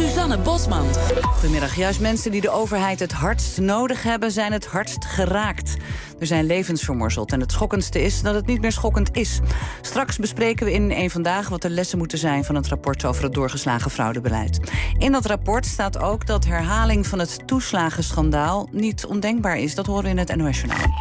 Suzanne Bosman. Goedemiddag. Juist mensen die de overheid het hardst nodig hebben, zijn het hardst geraakt. Er zijn levens vermorzeld en het schokkendste is dat het niet meer schokkend is. Straks bespreken we in Eén Vandaag wat de lessen moeten zijn van het rapport over het doorgeslagen fraudebeleid. In dat rapport staat ook dat herhaling van het toeslagenschandaal niet ondenkbaar is. Dat horen we in het NOS Journaal.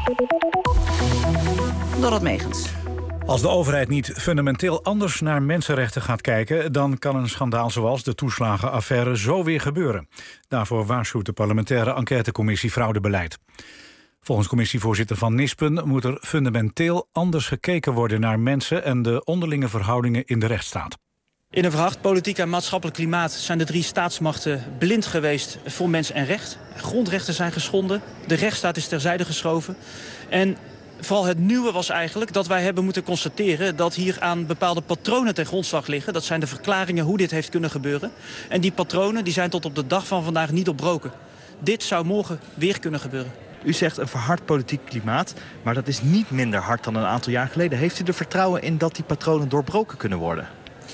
Dorot Megens. Als de overheid niet fundamenteel anders naar mensenrechten gaat kijken, dan kan een schandaal zoals de toeslagenaffaire zo weer gebeuren. Daarvoor waarschuwt de parlementaire enquêtecommissie fraudebeleid. Volgens commissievoorzitter Van Nispen moet er fundamenteel anders gekeken worden naar mensen en de onderlinge verhoudingen in de rechtsstaat. In een verhard politiek en maatschappelijk klimaat zijn de 3 staatsmachten blind geweest voor mens en recht. Grondrechten zijn geschonden, de rechtsstaat is terzijde geschoven. En vooral het nieuwe was eigenlijk dat wij hebben moeten constateren dat hier aan bepaalde patronen ten grondslag liggen. Dat zijn de verklaringen hoe dit heeft kunnen gebeuren. En die patronen die zijn tot op de dag van vandaag niet doorbroken. Dit zou morgen weer kunnen gebeuren. U zegt een verhard politiek klimaat, maar dat is niet minder hard dan een aantal jaar geleden. Heeft u er vertrouwen in dat die patronen doorbroken kunnen worden?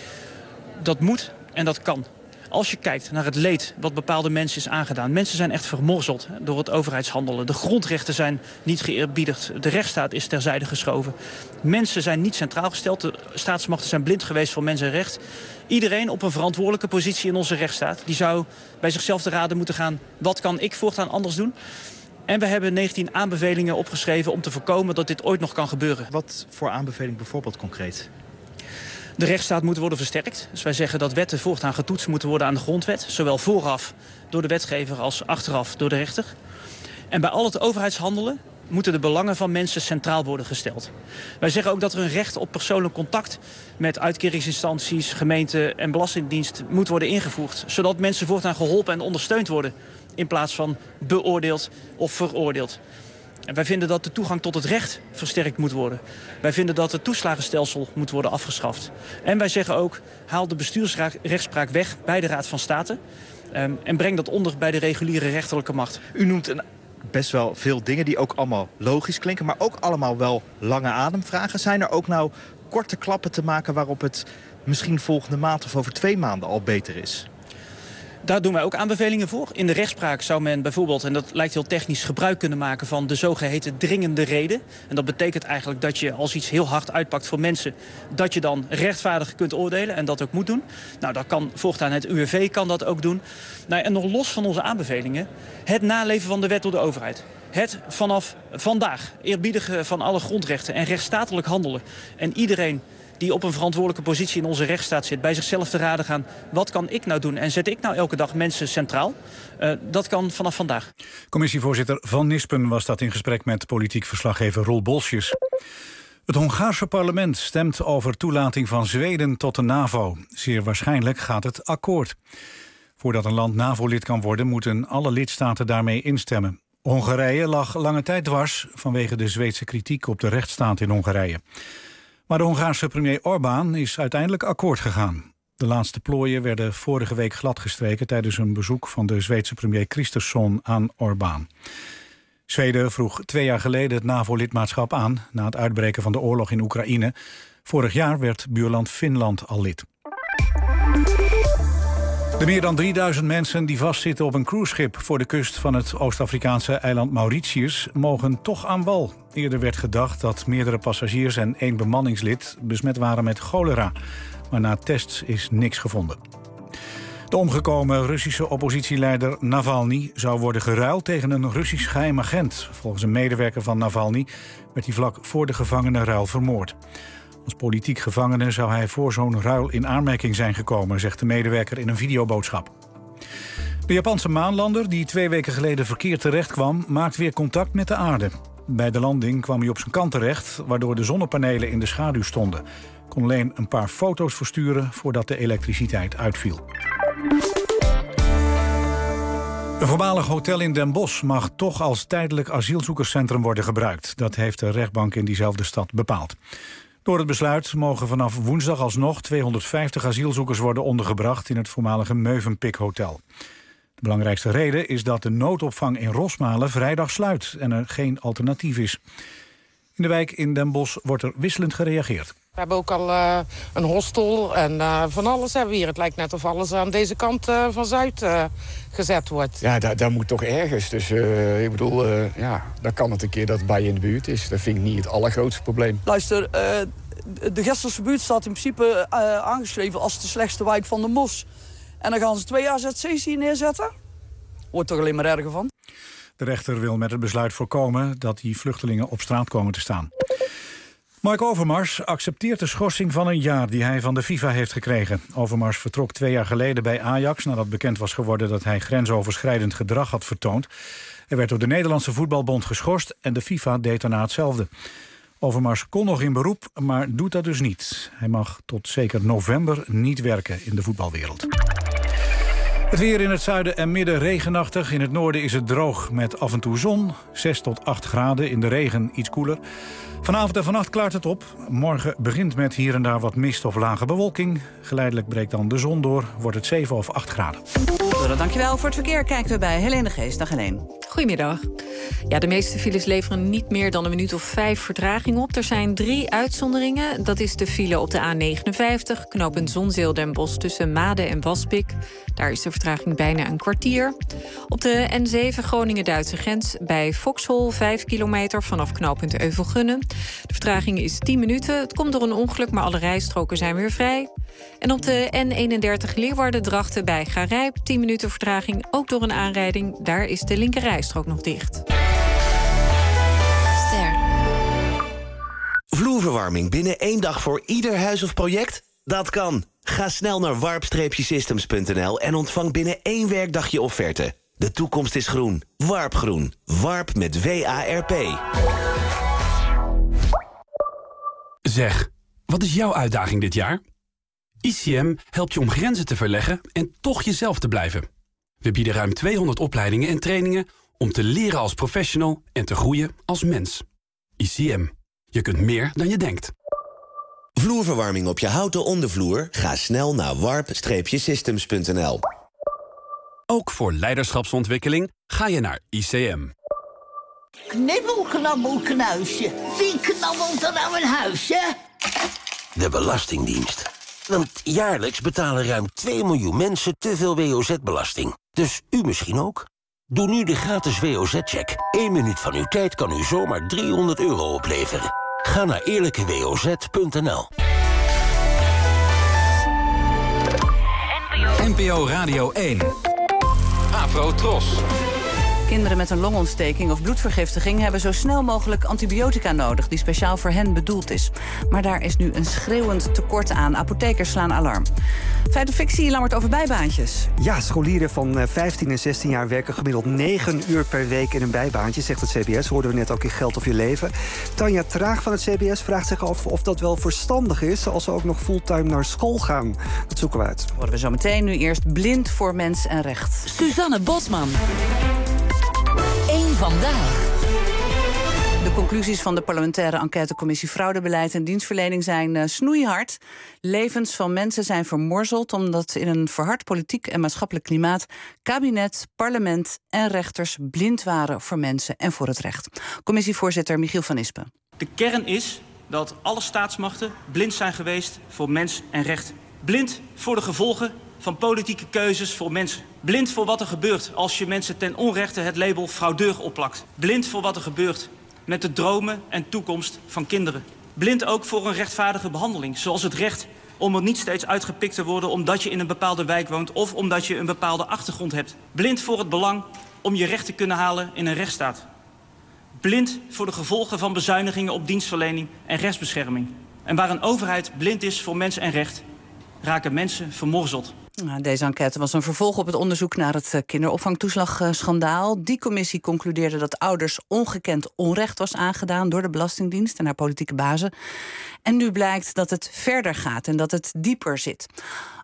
Dat moet en dat kan. Als je kijkt naar het leed wat bepaalde mensen is aangedaan. Mensen zijn echt vermorzeld door het overheidshandelen. De grondrechten zijn niet geëerbiedigd. De rechtsstaat is terzijde geschoven. Mensen zijn niet centraal gesteld. De staatsmachten zijn blind geweest voor mens en recht. Iedereen op een verantwoordelijke positie in onze rechtsstaat, die zou bij zichzelf te raden moeten gaan: wat kan ik voortaan anders doen? En we hebben 19 aanbevelingen opgeschreven om te voorkomen dat dit ooit nog kan gebeuren. Wat voor aanbeveling bijvoorbeeld concreet? De rechtsstaat moet worden versterkt. Dus wij zeggen dat wetten voortaan getoetst moeten worden aan de grondwet. Zowel vooraf door de wetgever als achteraf door de rechter. En bij al het overheidshandelen moeten de belangen van mensen centraal worden gesteld. Wij zeggen ook dat er een recht op persoonlijk contact met uitkeringsinstanties, gemeenten en belastingdienst moet worden ingevoerd. Zodat mensen voortaan geholpen en ondersteund worden in plaats van beoordeeld of veroordeeld. En wij vinden dat de toegang tot het recht versterkt moet worden. Wij vinden dat het toeslagenstelsel moet worden afgeschaft. En wij zeggen ook, haal de bestuursrechtspraak weg bij de Raad van State en breng dat onder bij de reguliere rechterlijke macht. U noemt best wel veel dingen die ook allemaal logisch klinken, maar ook allemaal wel lange ademvragen. Zijn er ook nou korte klappen te maken waarop het misschien volgende maand of over 2 maanden al beter is? Daar doen wij ook aanbevelingen voor. In de rechtspraak zou men bijvoorbeeld, en dat lijkt heel technisch, gebruik kunnen maken van de zogeheten dringende reden. En dat betekent eigenlijk dat je als iets heel hard uitpakt voor mensen, dat je dan rechtvaardig kunt oordelen en dat ook moet doen. Nou, dat kan voortaan het UWV kan dat ook doen. Nou, en nog los van onze aanbevelingen, het naleven van de wet door de overheid. Het vanaf vandaag eerbiedigen van alle grondrechten en rechtsstatelijk handelen. En iedereen die op een verantwoordelijke positie in onze rechtsstaat zit, bij zichzelf te raden gaan: wat kan ik nou doen en zet ik nou elke dag mensen centraal? Dat kan vanaf vandaag. Commissievoorzitter Van Nispen was dat in gesprek met politiek verslaggever Roel Bolsjes. Het Hongaarse parlement stemt over toelating van Zweden tot de NAVO. Zeer waarschijnlijk gaat het akkoord. Voordat een land NAVO-lid kan worden, moeten alle lidstaten daarmee instemmen. Hongarije lag lange tijd dwars vanwege de Zweedse kritiek op de rechtsstaat in Hongarije. Maar de Hongaarse premier Orbán is uiteindelijk akkoord gegaan. De laatste plooien werden vorige week gladgestreken tijdens een bezoek van de Zweedse premier Kristersson aan Orbán. Zweden vroeg 2 jaar geleden het NAVO-lidmaatschap aan na het uitbreken van de oorlog in Oekraïne. Vorig jaar werd buurland Finland al lid. De meer dan 3000 mensen die vastzitten op een cruiseschip voor de kust van het Oost-Afrikaanse eiland Mauritius mogen toch aan wal. Eerder werd gedacht dat meerdere passagiers en 1 bemanningslid besmet waren met cholera. Maar na tests is niks gevonden. De omgekomen Russische oppositieleider Navalny zou worden geruild tegen een Russisch geheim agent. Volgens een medewerker van Navalny werd hij vlak voor de gevangenenruil vermoord. Als politiek gevangene zou hij voor zo'n ruil in aanmerking zijn gekomen, zegt de medewerker in een videoboodschap. De Japanse maanlander, die 2 weken geleden verkeerd terecht kwam, maakt weer contact met de aarde. Bij de landing kwam hij op zijn kant terecht, waardoor de zonnepanelen in de schaduw stonden. Kon alleen een paar foto's versturen voordat de elektriciteit uitviel. Een voormalig hotel in Den Bosch mag toch als tijdelijk asielzoekerscentrum worden gebruikt. Dat heeft de rechtbank in diezelfde stad bepaald. Door het besluit mogen vanaf woensdag alsnog 250 asielzoekers worden ondergebracht in het voormalige Mövenpick Hotel. De belangrijkste reden is dat de noodopvang in Rosmalen vrijdag sluit en er geen alternatief is. In de wijk in Den Bosch wordt er wisselend gereageerd. We hebben ook al een hostel en van alles hebben we hier. Het lijkt net of alles aan deze kant van Zuid gezet wordt. Ja, daar moet toch ergens. Dus ik bedoel, dan kan het een keer dat het bij je in de buurt is. Dat vind ik niet het allergrootste probleem. Luister, de Gestelse buurt staat in principe aangeschreven als de slechtste wijk van de Mos. En dan gaan ze 2 AZC's hier neerzetten. Wordt toch alleen maar erger van. De rechter wil met het besluit voorkomen dat die vluchtelingen op straat komen te staan. Mark Overmars accepteert de schorsing van 1 jaar die hij van de FIFA heeft gekregen. Overmars vertrok 2 jaar geleden bij Ajax nadat bekend was geworden dat hij grensoverschrijdend gedrag had vertoond. Hij werd door de Nederlandse Voetbalbond geschorst en de FIFA deed daarna hetzelfde. Overmars kon nog in beroep, maar doet dat dus niet. Hij mag tot zeker november niet werken in de voetbalwereld. Het weer in het zuiden en midden regenachtig. In het noorden is het droog met af en toe zon. 6 tot 8 graden, in de regen iets koeler. Vanavond en vannacht klaart het op. Morgen begint met hier en daar wat mist of lage bewolking. Geleidelijk breekt dan de zon door, wordt het 7 of 8 graden. Dankjewel voor het verkeer. Kijken we bij Helene de Geest. Dag Helene. Goedemiddag. Ja, de meeste files leveren niet meer dan een minuut of 5 vertraging op. Er zijn 3 uitzonderingen. Dat is de file op de A59, knooppunt Zonzeel-Den Bosch tussen Maden en Waspik. Daar is de vertraging bijna een kwartier. Op de N7 Groningen-Duitse grens bij Foxhol 5 kilometer vanaf knooppunt Euvelgunnen. De vertraging is 10 minuten. Het komt door een ongeluk, maar alle rijstroken zijn weer vrij. En op de N31 Leeuwarden-Drachten bij Garijp 10 minuten vertraging, ook door een aanrijding. Daar is de linkerrijstrook nog dicht. Vloerverwarming binnen 1 dag voor ieder huis of project? Dat kan. Ga snel naar warp-systems.nl en ontvang binnen 1 werkdag je offerte. De toekomst is groen. Warpgroen. Warp met WARP. Zeg, wat is jouw uitdaging dit jaar? ICM helpt je om grenzen te verleggen en toch jezelf te blijven. We bieden ruim 200 opleidingen en trainingen om te leren als professional en te groeien als mens. ICM. Je kunt meer dan je denkt. Vloerverwarming op je houten ondervloer? Ga snel naar warp-systems.nl. Ook voor leiderschapsontwikkeling ga je naar ICM. Knibbel, knabbel, knuisje. Wie knabbelt er nou een huisje? De Belastingdienst. Want jaarlijks betalen ruim 2 miljoen mensen te veel WOZ-belasting. Dus u misschien ook? Doe nu de gratis WOZ-check. 1 minuut van uw tijd kan u zomaar €300 opleveren. Ga naar eerlijkewoz.nl. NPO Radio 1. Afro Tros. Kinderen met een longontsteking of bloedvergiftiging hebben zo snel mogelijk antibiotica nodig die speciaal voor hen bedoeld is. Maar daar is nu een schreeuwend tekort aan. Apothekers slaan alarm. Feit of fictie, Lammert, over bijbaantjes. Ja, scholieren van 15 en 16 jaar werken gemiddeld 9 uur per week in een bijbaantje, zegt het CBS. Hoorden we net ook in Geld of Je Leven. Tanja Traag van het CBS vraagt zich af of dat wel verstandig is als ze ook nog fulltime naar school gaan. Dat zoeken we uit. Worden we zo meteen. Nu eerst Blind voor Mens en Recht. Suzanne Bosman. Eén vandaag. De conclusies van de parlementaire enquêtecommissie Fraudebeleid en Dienstverlening zijn snoeihard. Levens van mensen zijn vermorzeld omdat in een verhard politiek en maatschappelijk klimaat kabinet, parlement en rechters blind waren voor mensen en voor het recht. Commissievoorzitter Michiel van Ispen. De kern is dat alle staatsmachten blind zijn geweest voor mens en recht. Blind voor de gevolgen van politieke keuzes voor mensen. Blind voor wat er gebeurt als je mensen ten onrechte het label fraudeur opplakt. Blind voor wat er gebeurt met de dromen en toekomst van kinderen. Blind ook voor een rechtvaardige behandeling, zoals het recht om er niet steeds uitgepikt te worden omdat je in een bepaalde wijk woont of omdat je een bepaalde achtergrond hebt. Blind voor het belang om je recht te kunnen halen in een rechtsstaat. Blind voor de gevolgen van bezuinigingen op dienstverlening en rechtsbescherming. En waar een overheid blind is voor mens en recht, raken mensen vermorzeld. Deze enquête was een vervolg op het onderzoek naar het kinderopvangtoeslagschandaal. Die commissie concludeerde dat ouders ongekend onrecht was aangedaan door de Belastingdienst en haar politieke bazen. En nu blijkt dat het verder gaat en dat het dieper zit.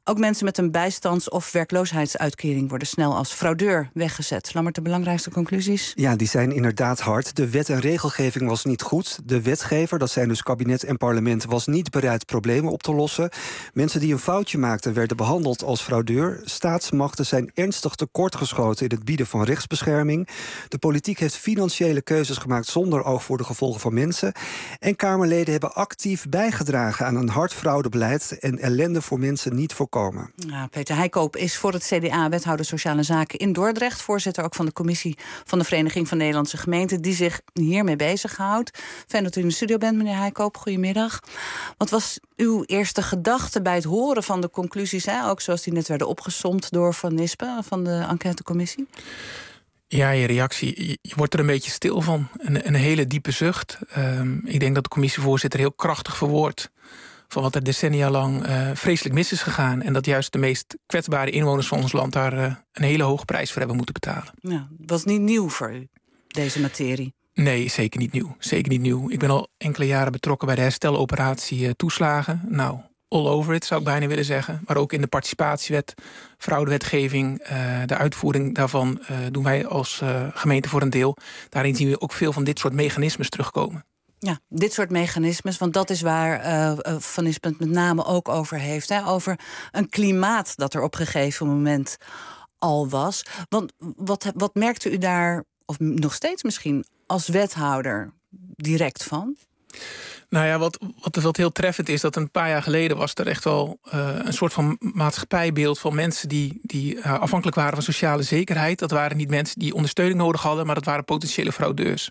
Ook mensen met een bijstands- of werkloosheidsuitkering worden snel als fraudeur weggezet. Lammert, de belangrijkste conclusies? Ja, die zijn inderdaad hard. De wet en regelgeving was niet goed. De wetgever, dat zijn dus kabinet en parlement, was niet bereid problemen op te lossen. Mensen die een foutje maakten werden behandeld als fraudeur. Staatsmachten zijn ernstig tekortgeschoten in het bieden van rechtsbescherming. De politiek heeft financiële keuzes gemaakt zonder oog voor de gevolgen van mensen. En Kamerleden hebben actief bijgedragen aan een hard fraudebeleid en ellende voor mensen niet voorkomen. Ja, Peter Heijkoop is voor het CDA wethouder Sociale Zaken in Dordrecht. Voorzitter ook van de commissie van de Vereniging van Nederlandse Gemeenten die zich hiermee bezighoudt. Fijn dat u in de studio bent, meneer Heijkoop. Goedemiddag. Wat was uw eerste gedachte bij het horen van de conclusies, hè? Ook zoals die net werden opgesomd door Van Nispen van de enquêtecommissie? Ja, je reactie, je wordt er een beetje stil van. Een hele diepe zucht. Ik denk dat de commissievoorzitter heel krachtig verwoordt van wat er decennia lang vreselijk mis is gegaan. En dat juist de meest kwetsbare inwoners van ons land daar een hele hoge prijs voor hebben moeten betalen. Ja, het was niet nieuw voor u, deze materie? Nee, zeker niet nieuw. Zeker niet nieuw. Ik ben al enkele jaren betrokken bij de hersteloperatie toeslagen. Nou, all over it, zou ik bijna willen zeggen. Maar ook in de participatiewet, fraudewetgeving, de uitvoering daarvan doen wij als gemeente voor een deel. Daarin zien we ook veel van dit soort mechanismes terugkomen. Ja, dit soort mechanismes, want dat is waar Van Nispen het met name ook over heeft. Hè? Over een klimaat dat er op een gegeven moment al was. Want wat merkte u daar, of nog steeds misschien, als wethouder direct van? Nou ja, wat heel treffend is, dat een paar jaar geleden was er echt wel een soort van maatschappijbeeld van mensen die afhankelijk waren van sociale zekerheid. Dat waren niet mensen die ondersteuning nodig hadden, maar dat waren potentiële fraudeurs.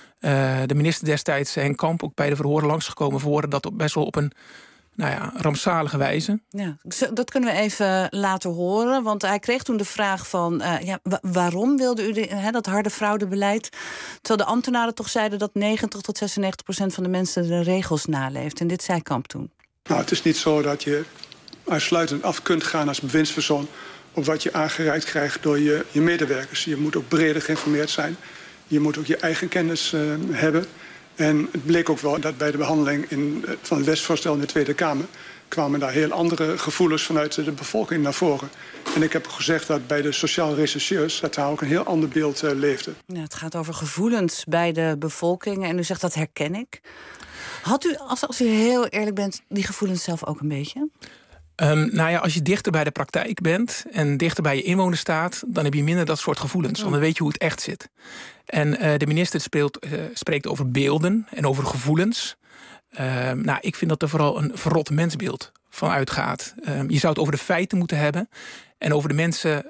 De minister destijds, Henk Kamp, ook bij de verhoren langsgekomen, verhoorden dat best wel op een rampzalige wijze. Ja, dat kunnen we even laten horen, want hij kreeg toen de vraag van waarom wilde u dat harde fraudebeleid, terwijl de ambtenaren toch zeiden dat 90 tot 96% van de mensen de regels naleeft. En dit zei Kamp toen. Nou, het is niet zo dat je uitsluitend af kunt gaan als bewindspersoon op wat je aangereikt krijgt door je medewerkers. Je moet ook breder geïnformeerd zijn. Je moet ook je eigen kennis hebben. En het bleek ook wel dat bij de behandeling van het wetsvoorstel in de Tweede Kamer kwamen daar heel andere gevoelens vanuit de bevolking naar voren. En ik heb gezegd dat bij de sociaal rechercheurs dat daar ook een heel ander beeld leefde. Ja, het gaat over gevoelens bij de bevolking en u zegt dat herken ik. Had u, als u heel eerlijk bent, die gevoelens zelf ook een beetje? Als je dichter bij de praktijk bent en dichter bij je inwoners staat, dan heb je minder dat soort gevoelens. Want dan weet je hoe het echt zit. En de minister spreekt over beelden en over gevoelens. Ik vind dat er vooral een verrot mensbeeld van uitgaat. Je zou het over de feiten moeten hebben en over de mensen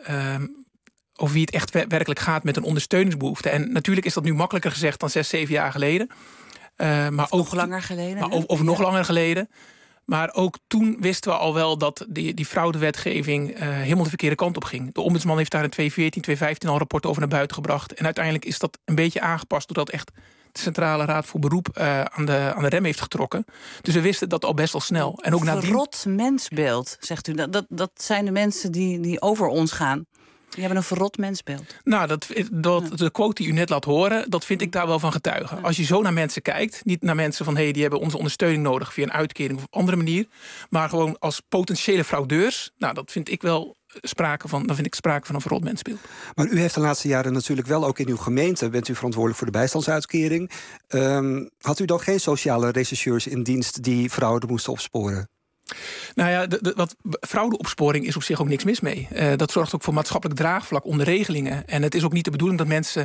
over wie het echt werkelijk gaat met een ondersteuningsbehoefte. En natuurlijk is dat nu makkelijker gezegd dan 6, 7 jaar geleden. Maar ook nog langer geleden. Of nog langer geleden. Maar ook toen wisten we al wel dat die fraudewetgeving helemaal de verkeerde kant op ging. De ombudsman heeft daar in 2014, 2015 al rapporten over naar buiten gebracht. En uiteindelijk is dat een beetje aangepast doordat echt de Centrale Raad voor Beroep aan de rem heeft getrokken. Dus we wisten dat al best wel snel. En ook verrot mensbeeld, zegt u. Dat zijn de mensen die over ons gaan. Die hebben een verrot mensbeeld. Nou, de quote die u net laat horen, dat vind ik daar wel van getuigen. Ja. Als je zo naar mensen kijkt, niet naar mensen van die hebben onze ondersteuning nodig via een uitkering of op andere manier, maar gewoon als potentiële fraudeurs, dat vind ik wel sprake van een verrot mensbeeld. Maar u heeft de laatste jaren natuurlijk wel ook in uw gemeente, bent u verantwoordelijk voor de bijstandsuitkering. Had u dan geen sociale rechercheurs in dienst die fraude moesten opsporen? Nou ja, fraudeopsporing is op zich ook niks mis mee. Dat zorgt ook voor maatschappelijk draagvlak onder regelingen. En het is ook niet de bedoeling dat mensen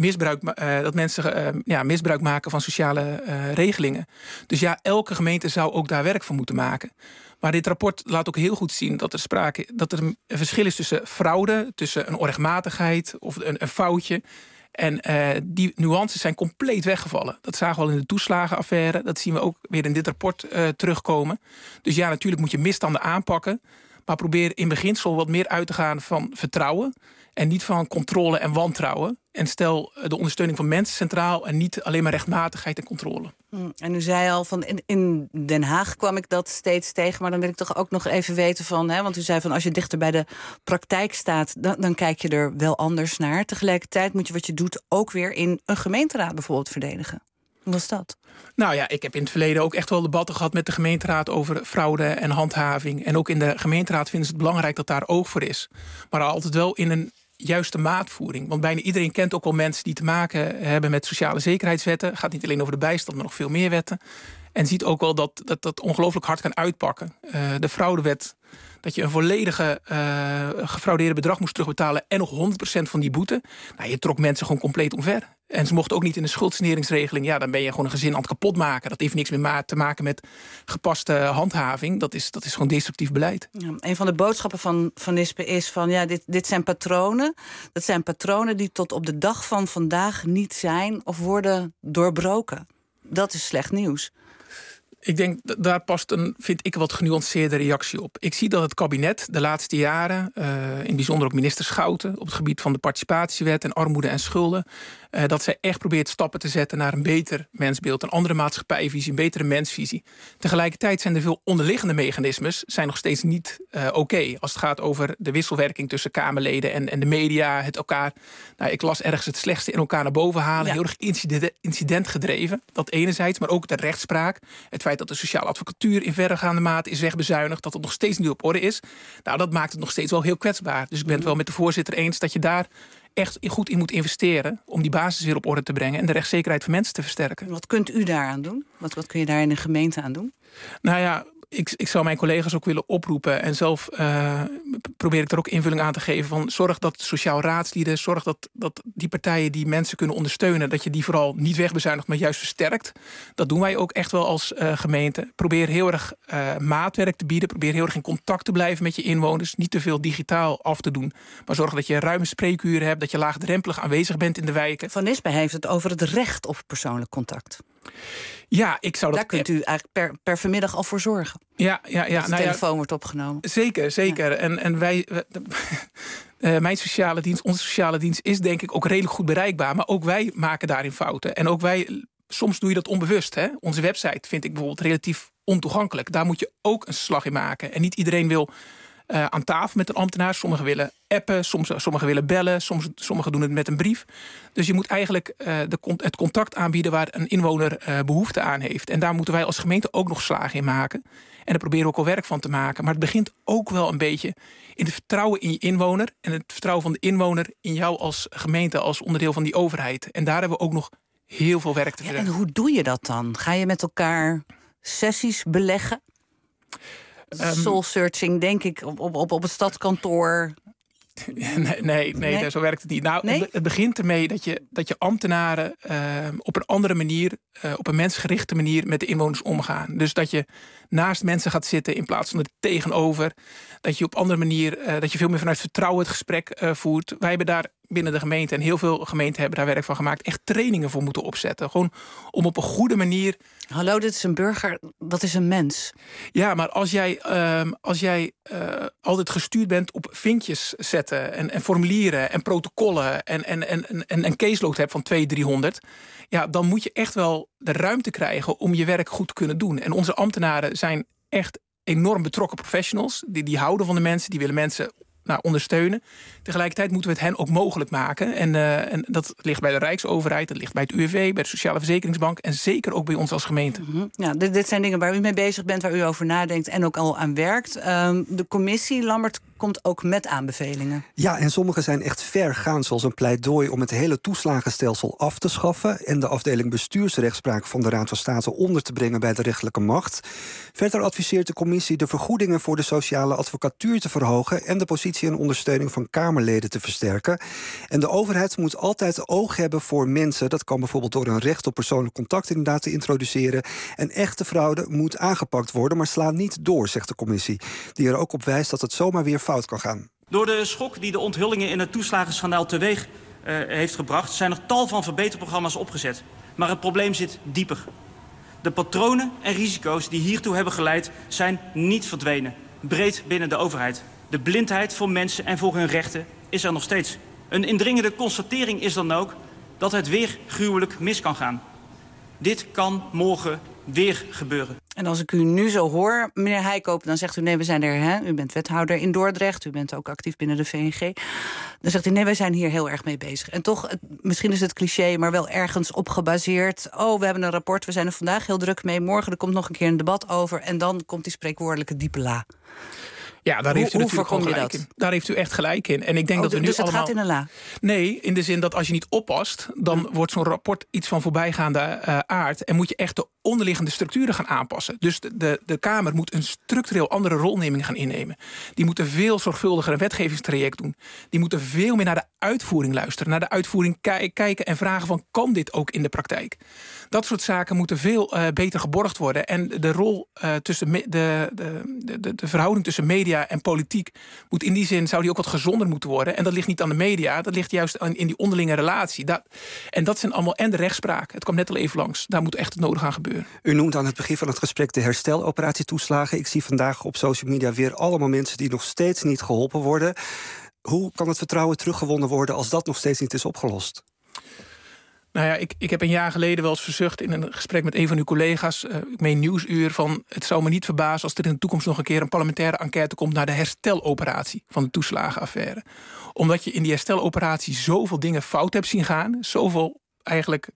misbruik maken van sociale regelingen. Dus ja, elke gemeente zou ook daar werk van moeten maken. Maar dit rapport laat ook heel goed zien dat er een verschil is tussen fraude, tussen een onrechtmatigheid of een foutje. En die nuances zijn compleet weggevallen. Dat zagen we al in de toeslagenaffaire. Dat zien we ook weer in dit rapport terugkomen. Dus ja, natuurlijk moet je misstanden aanpakken. Maar probeer in beginsel wat meer uit te gaan van vertrouwen. En niet van controle en wantrouwen. En stel de ondersteuning van mensen centraal en niet alleen maar rechtmatigheid en controle. En u zei al, in Den Haag kwam ik dat steeds tegen. Maar dan wil ik toch ook nog even weten van, want u zei van als je dichter bij de praktijk staat, dan kijk je er wel anders naar. Tegelijkertijd moet je wat je doet ook weer in een gemeenteraad bijvoorbeeld verdedigen. Hoe was dat? Nou ja, ik heb in het verleden ook echt wel debatten gehad met de gemeenteraad over fraude en handhaving. En ook in de gemeenteraad vinden ze het belangrijk dat daar oog voor is. Maar altijd wel in een juiste maatvoering. Want bijna iedereen kent ook wel mensen die te maken hebben met sociale zekerheidswetten. Het gaat niet alleen over de bijstand, maar nog veel meer wetten. En ziet ook wel dat ongelooflijk hard kan uitpakken. De fraudewet, dat je een volledige gefraudeerde bedrag moest terugbetalen en nog 100% van die boete. Nou, je trok mensen gewoon compleet omver. En ze mochten ook niet in de schuldsaneringsregeling. Ja, dan ben je gewoon een gezin aan het kapot maken. Dat heeft niks meer te maken met gepaste handhaving. Dat is gewoon destructief beleid. Ja, een van de boodschappen van Nispe is van ja, dit zijn patronen. Dat zijn patronen die tot op de dag van vandaag niet zijn of worden doorbroken. Dat is slecht nieuws. Ik denk, daar past vind ik, wat genuanceerde reactie op. Ik zie dat het kabinet de laatste jaren, in het bijzonder ook minister Schouten, op het gebied van de participatiewet en armoede en schulden, dat zij echt probeert stappen te zetten naar een beter mensbeeld, een andere maatschappijvisie, een betere mensvisie. Tegelijkertijd zijn er veel onderliggende mechanismes zijn nog steeds niet oké. Als het gaat over de wisselwerking tussen Kamerleden en de media, het elkaar. Nou, ik las ergens het slechtste in elkaar naar boven halen. Ja. Heel erg incidentgedreven. Dat enerzijds, maar ook de rechtspraak. Het feit dat de sociale advocatuur in verregaande mate is wegbezuinigd, dat het nog steeds niet op orde is. Nou, dat maakt het nog steeds wel heel kwetsbaar. Dus ik ben het wel met de voorzitter eens dat je daar echt goed in moet investeren om die basis weer op orde te brengen en de rechtszekerheid van mensen te versterken. Wat kunt u daaraan doen? Wat kun je daar in de gemeente aan doen? Nou ja, ik zou mijn collega's ook willen oproepen en zelf probeer ik er ook invulling aan te geven van zorg dat sociaal raadslieden, zorg dat die partijen die mensen kunnen ondersteunen, dat je die vooral niet wegbezuinigt, maar juist versterkt. Dat doen wij ook echt wel als gemeente. Probeer heel erg maatwerk te bieden, probeer heel erg in contact te blijven met je inwoners, niet te veel digitaal af te doen, maar zorg dat je ruime spreekuren hebt, dat je laagdrempelig aanwezig bent in de wijken. Van Nispe heeft het over het recht op persoonlijk contact. Ja, ik zou dat. Daar kunt u eigenlijk per vanmiddag al voor zorgen. Ja. Dat de telefoon wordt opgenomen. Zeker. Ja. En wij, mijn sociale dienst, onze sociale dienst is denk ik ook redelijk goed bereikbaar. Maar ook wij maken daarin fouten. En ook wij, soms doe je dat onbewust. Hè? Onze website vind ik bijvoorbeeld relatief ontoegankelijk. Daar moet je ook een slag in maken. En niet iedereen wil aan tafel met een ambtenaar. Sommigen willen appen, sommigen willen bellen, sommigen doen het met een brief. Dus je moet eigenlijk het contact aanbieden waar een inwoner behoefte aan heeft. En daar moeten wij als gemeente ook nog slagen in maken. En daar proberen we ook al werk van te maken. Maar het begint ook wel een beetje in het vertrouwen in je inwoner en het vertrouwen van de inwoner in jou als gemeente, als onderdeel van die overheid. En daar hebben we ook nog heel veel werk te verrichten. En hoe doe je dat dan? Ga je met elkaar sessies beleggen? Soul searching, denk ik, op het stadskantoor. Nee, zo werkt het niet. Nou, nee? Het begint ermee dat je ambtenaren op een andere manier, op een mensgerichte manier met de inwoners omgaan. Dus dat je naast mensen gaat zitten in plaats van er tegenover. Dat je op andere manier, dat je veel meer vanuit vertrouwen het gesprek voert. Wij hebben daar binnen de gemeente, en heel veel gemeenten hebben daar werk van gemaakt, echt trainingen voor moeten opzetten. Gewoon om op een goede manier. Hallo, dit is een burger, dat is een mens. Ja, maar als jij altijd gestuurd bent op vinkjes zetten en formulieren en protocollen en een caseload hebt van 200-300... ja, dan moet je echt wel de ruimte krijgen om je werk goed te kunnen doen. En onze ambtenaren zijn echt enorm betrokken professionals. Die houden van de mensen, die willen mensen ondersteunen. Tegelijkertijd moeten we het hen ook mogelijk maken. En dat ligt bij de Rijksoverheid, dat ligt bij het UWV, bij de Sociale Verzekeringsbank en zeker ook bij ons als gemeente. Ja, dit zijn dingen waar u mee bezig bent, waar u over nadenkt en ook al aan werkt. De commissie, Lambert, komt ook met aanbevelingen. Ja, en sommige zijn echt vergaand, zoals een pleidooi om het hele toeslagenstelsel af te schaffen en de afdeling bestuursrechtspraak van de Raad van State onder te brengen bij de rechterlijke macht. Verder adviseert de commissie de vergoedingen voor de sociale advocatuur te verhogen en de positie en ondersteuning van Kamerleden te versterken. En de overheid moet altijd oog hebben voor mensen. Dat kan bijvoorbeeld door een recht op persoonlijk contact inderdaad te introduceren. En echte fraude moet aangepakt worden, maar sla niet door, zegt de commissie. Die er ook op wijst dat het zomaar weer fout kan gaan. Door de schok die de onthullingen in het toeslagenschandaal teweeg heeft gebracht, zijn er tal van verbeterprogramma's opgezet. Maar het probleem zit dieper. De patronen en risico's die hiertoe hebben geleid zijn niet verdwenen. Breed binnen de overheid. De blindheid voor mensen en voor hun rechten is er nog steeds. Een indringende constatering is dan ook dat het weer gruwelijk mis kan gaan. Dit kan morgen weer gebeuren. En als ik u nu zo hoor, meneer Heikoop, dan zegt u nee, we zijn er. Hè? U bent wethouder in Dordrecht, u bent ook actief binnen de VNG. Dan zegt u nee, wij zijn hier heel erg mee bezig. En toch, misschien is het cliché, maar wel ergens op gebaseerd. Oh, we hebben een rapport, we zijn er vandaag heel druk mee. Morgen er komt nog een keer een debat over. En dan komt die spreekwoordelijke diepe la. Ja, daar heeft u hoe voorkom je dat? Daar heeft u echt gelijk in. En ik denk dat we nu dus het allemaal... gaat in een la? Nee, in de zin dat als je niet oppast, dan wordt zo'n rapport iets van voorbijgaande aard. En moet je echt de onderliggende structuren gaan aanpassen. Dus de Kamer moet een structureel andere rolneming gaan innemen. Die moeten veel zorgvuldiger een wetgevingstraject doen. Die moeten veel meer naar de uitvoering luisteren. Naar de uitvoering kijken en vragen van, kan dit ook in de praktijk? Dat soort zaken moeten veel beter geborgd worden. En de rol tussen de verhouding tussen media en politiek moet in die zin, zou die ook wat gezonder moeten worden. En dat ligt niet aan de media, dat ligt juist in die onderlinge relatie. En dat zijn allemaal, en de rechtspraak. Het kwam net al even langs. Daar moet echt het nodig aan gebeuren. U noemt aan het begin van het gesprek de hersteloperatie-toeslagen. Ik zie vandaag op social media weer allemaal mensen die nog steeds niet geholpen worden. Hoe kan het vertrouwen teruggewonnen worden als dat nog steeds niet is opgelost? Nou ja, ik heb een jaar geleden wel eens verzucht in een gesprek met een van uw collega's, ik meen Nieuwsuur, van het zou me niet verbazen als er in de toekomst nog een keer een parlementaire enquête komt naar de hersteloperatie van de toeslagenaffaire. Omdat je in die hersteloperatie zoveel dingen fout hebt zien gaan, zoveel eigenlijk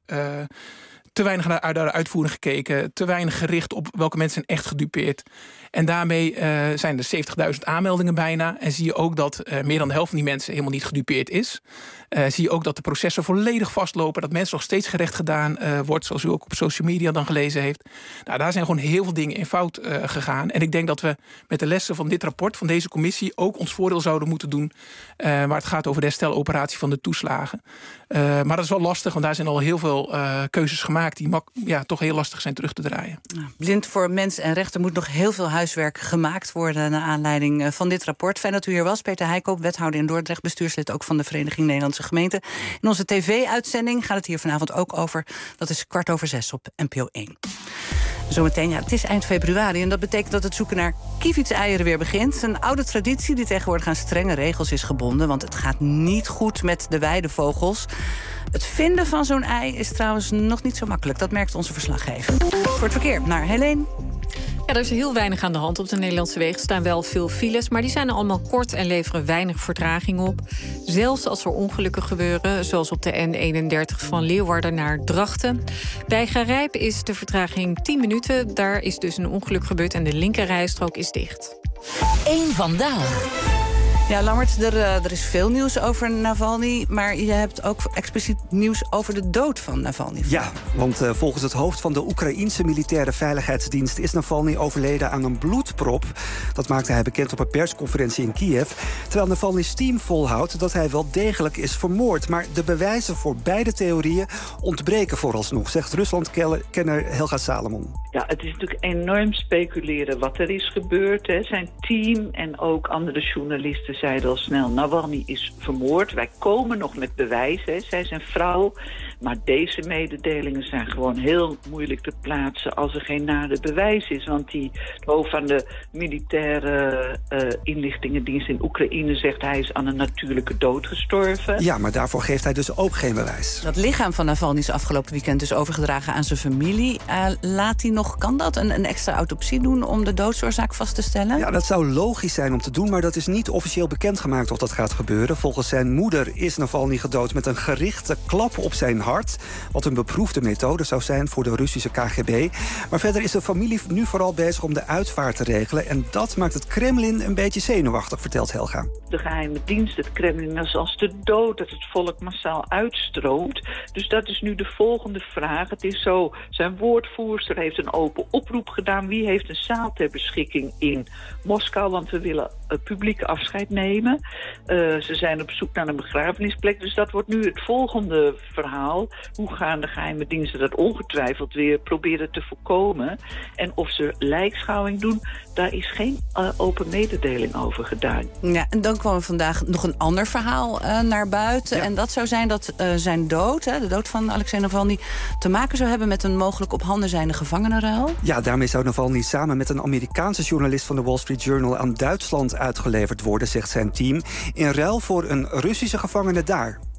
te weinig naar de uitvoering gekeken, te weinig gericht op welke mensen zijn echt gedupeerd. En daarmee zijn er 70.000 aanmeldingen bijna. En zie je ook dat meer dan de helft van die mensen helemaal niet gedupeerd is. Zie je ook dat de processen volledig vastlopen, dat mensen nog steeds gerecht gedaan wordt, zoals u ook op social media dan gelezen heeft. Nou, daar zijn gewoon heel veel dingen in fout gegaan. En ik denk dat we met de lessen van dit rapport, van deze commissie, ook ons voordeel zouden moeten doen. Maar het gaat over de hersteloperatie van de toeslagen. Maar dat is wel lastig, want daar zijn al heel veel keuzes gemaakt die toch heel lastig zijn terug te draaien. Blind voor mens en rechten moet nog heel veel huiswerk gemaakt worden naar aanleiding van dit rapport. Fijn dat u hier was. Peter Heikoop, wethouder in Dordrecht, bestuurslid ook van de Vereniging Nederlandse Gemeenten. In onze tv-uitzending gaat het hier vanavond ook over. Dat is 5:15 op NPO 1. Zometeen, het is eind februari en dat betekent dat het zoeken naar kievitseieren weer begint. Een oude traditie die tegenwoordig aan strenge regels is gebonden, want het gaat niet goed met de weidevogels. Het vinden van zo'n ei is trouwens nog niet zo makkelijk. Dat merkt onze verslaggever. Voor het verkeer naar Helene. Ja, er is heel weinig aan de hand op de Nederlandse wegen. Er staan wel veel files, maar die zijn allemaal kort en leveren weinig vertraging op. Zelfs als er ongelukken gebeuren, zoals op de N31 van Leeuwarden naar Drachten. Bij Garijp is de vertraging 10 minuten. Daar is dus een ongeluk gebeurd en de linkerrijstrook is dicht. Eén vandaag. Ja, Lammert, er is veel nieuws over Navalny, maar je hebt ook expliciet nieuws over de dood van Navalny. Ja, want volgens het hoofd van de Oekraïense militaire veiligheidsdienst is Navalny overleden aan een bloedprop. Dat maakte hij bekend op een persconferentie in Kiev. Terwijl Navalny's team volhoudt dat hij wel degelijk is vermoord. Maar de bewijzen voor beide theorieën ontbreken vooralsnog, zegt Rusland-kenner Helga Salomon. Ja, het is natuurlijk enorm speculeren wat er is gebeurd. Hè. Zijn team en ook andere journalisten zeiden al snel, Navalny is vermoord. Wij komen nog met bewijzen. Hè. Zij is een vrouw. Maar deze mededelingen zijn gewoon heel moeilijk te plaatsen als er geen nader bewijs is. Want het hoofd van de militaire inlichtingendienst in Oekraïne zegt hij is aan een natuurlijke dood gestorven. Ja, maar daarvoor geeft hij dus ook geen bewijs. Dat lichaam van Navalny is afgelopen weekend dus overgedragen aan zijn familie. Laat hij nog, kan dat, een extra autopsie doen om de doodsoorzaak vast te stellen? Ja, dat zou logisch zijn om te doen, maar dat is niet officieel bekendgemaakt of dat gaat gebeuren. Volgens zijn moeder is Navalny gedood met een gerichte klap op zijn hart, wat een beproefde methode zou zijn voor de Russische KGB. Maar verder is de familie nu vooral bezig om de uitvaart te regelen en dat maakt het Kremlin een beetje zenuwachtig, vertelt Helga. De geheime dienst, het Kremlin, is als de dood, dat het volk massaal uitstroomt. Dus dat is nu de volgende vraag. Het is zo, zijn woordvoerster heeft een open oproep gedaan. Wie heeft een zaal ter beschikking in Moskou? Want we willen publiek afscheid nemen. Ze zijn op zoek naar een begrafenisplek. Dus dat wordt nu het volgende verhaal. Hoe gaan de geheime diensten dat ongetwijfeld weer proberen te voorkomen? En of ze lijkschouwing doen, daar is geen open mededeling over gedaan. Ja, en dan kwam vandaag nog een ander verhaal naar buiten. Ja. En dat zou zijn dat zijn dood, de dood van Alexei Navalny, te maken zou hebben met een mogelijk op handen zijnde gevangenenruil. Ja, daarmee zou Navalny samen met een Amerikaanse journalist van de Wall Street Journal aan Duitsland uitgeleverd worden, zegt zijn team, in ruil voor een Russische gevangene daar.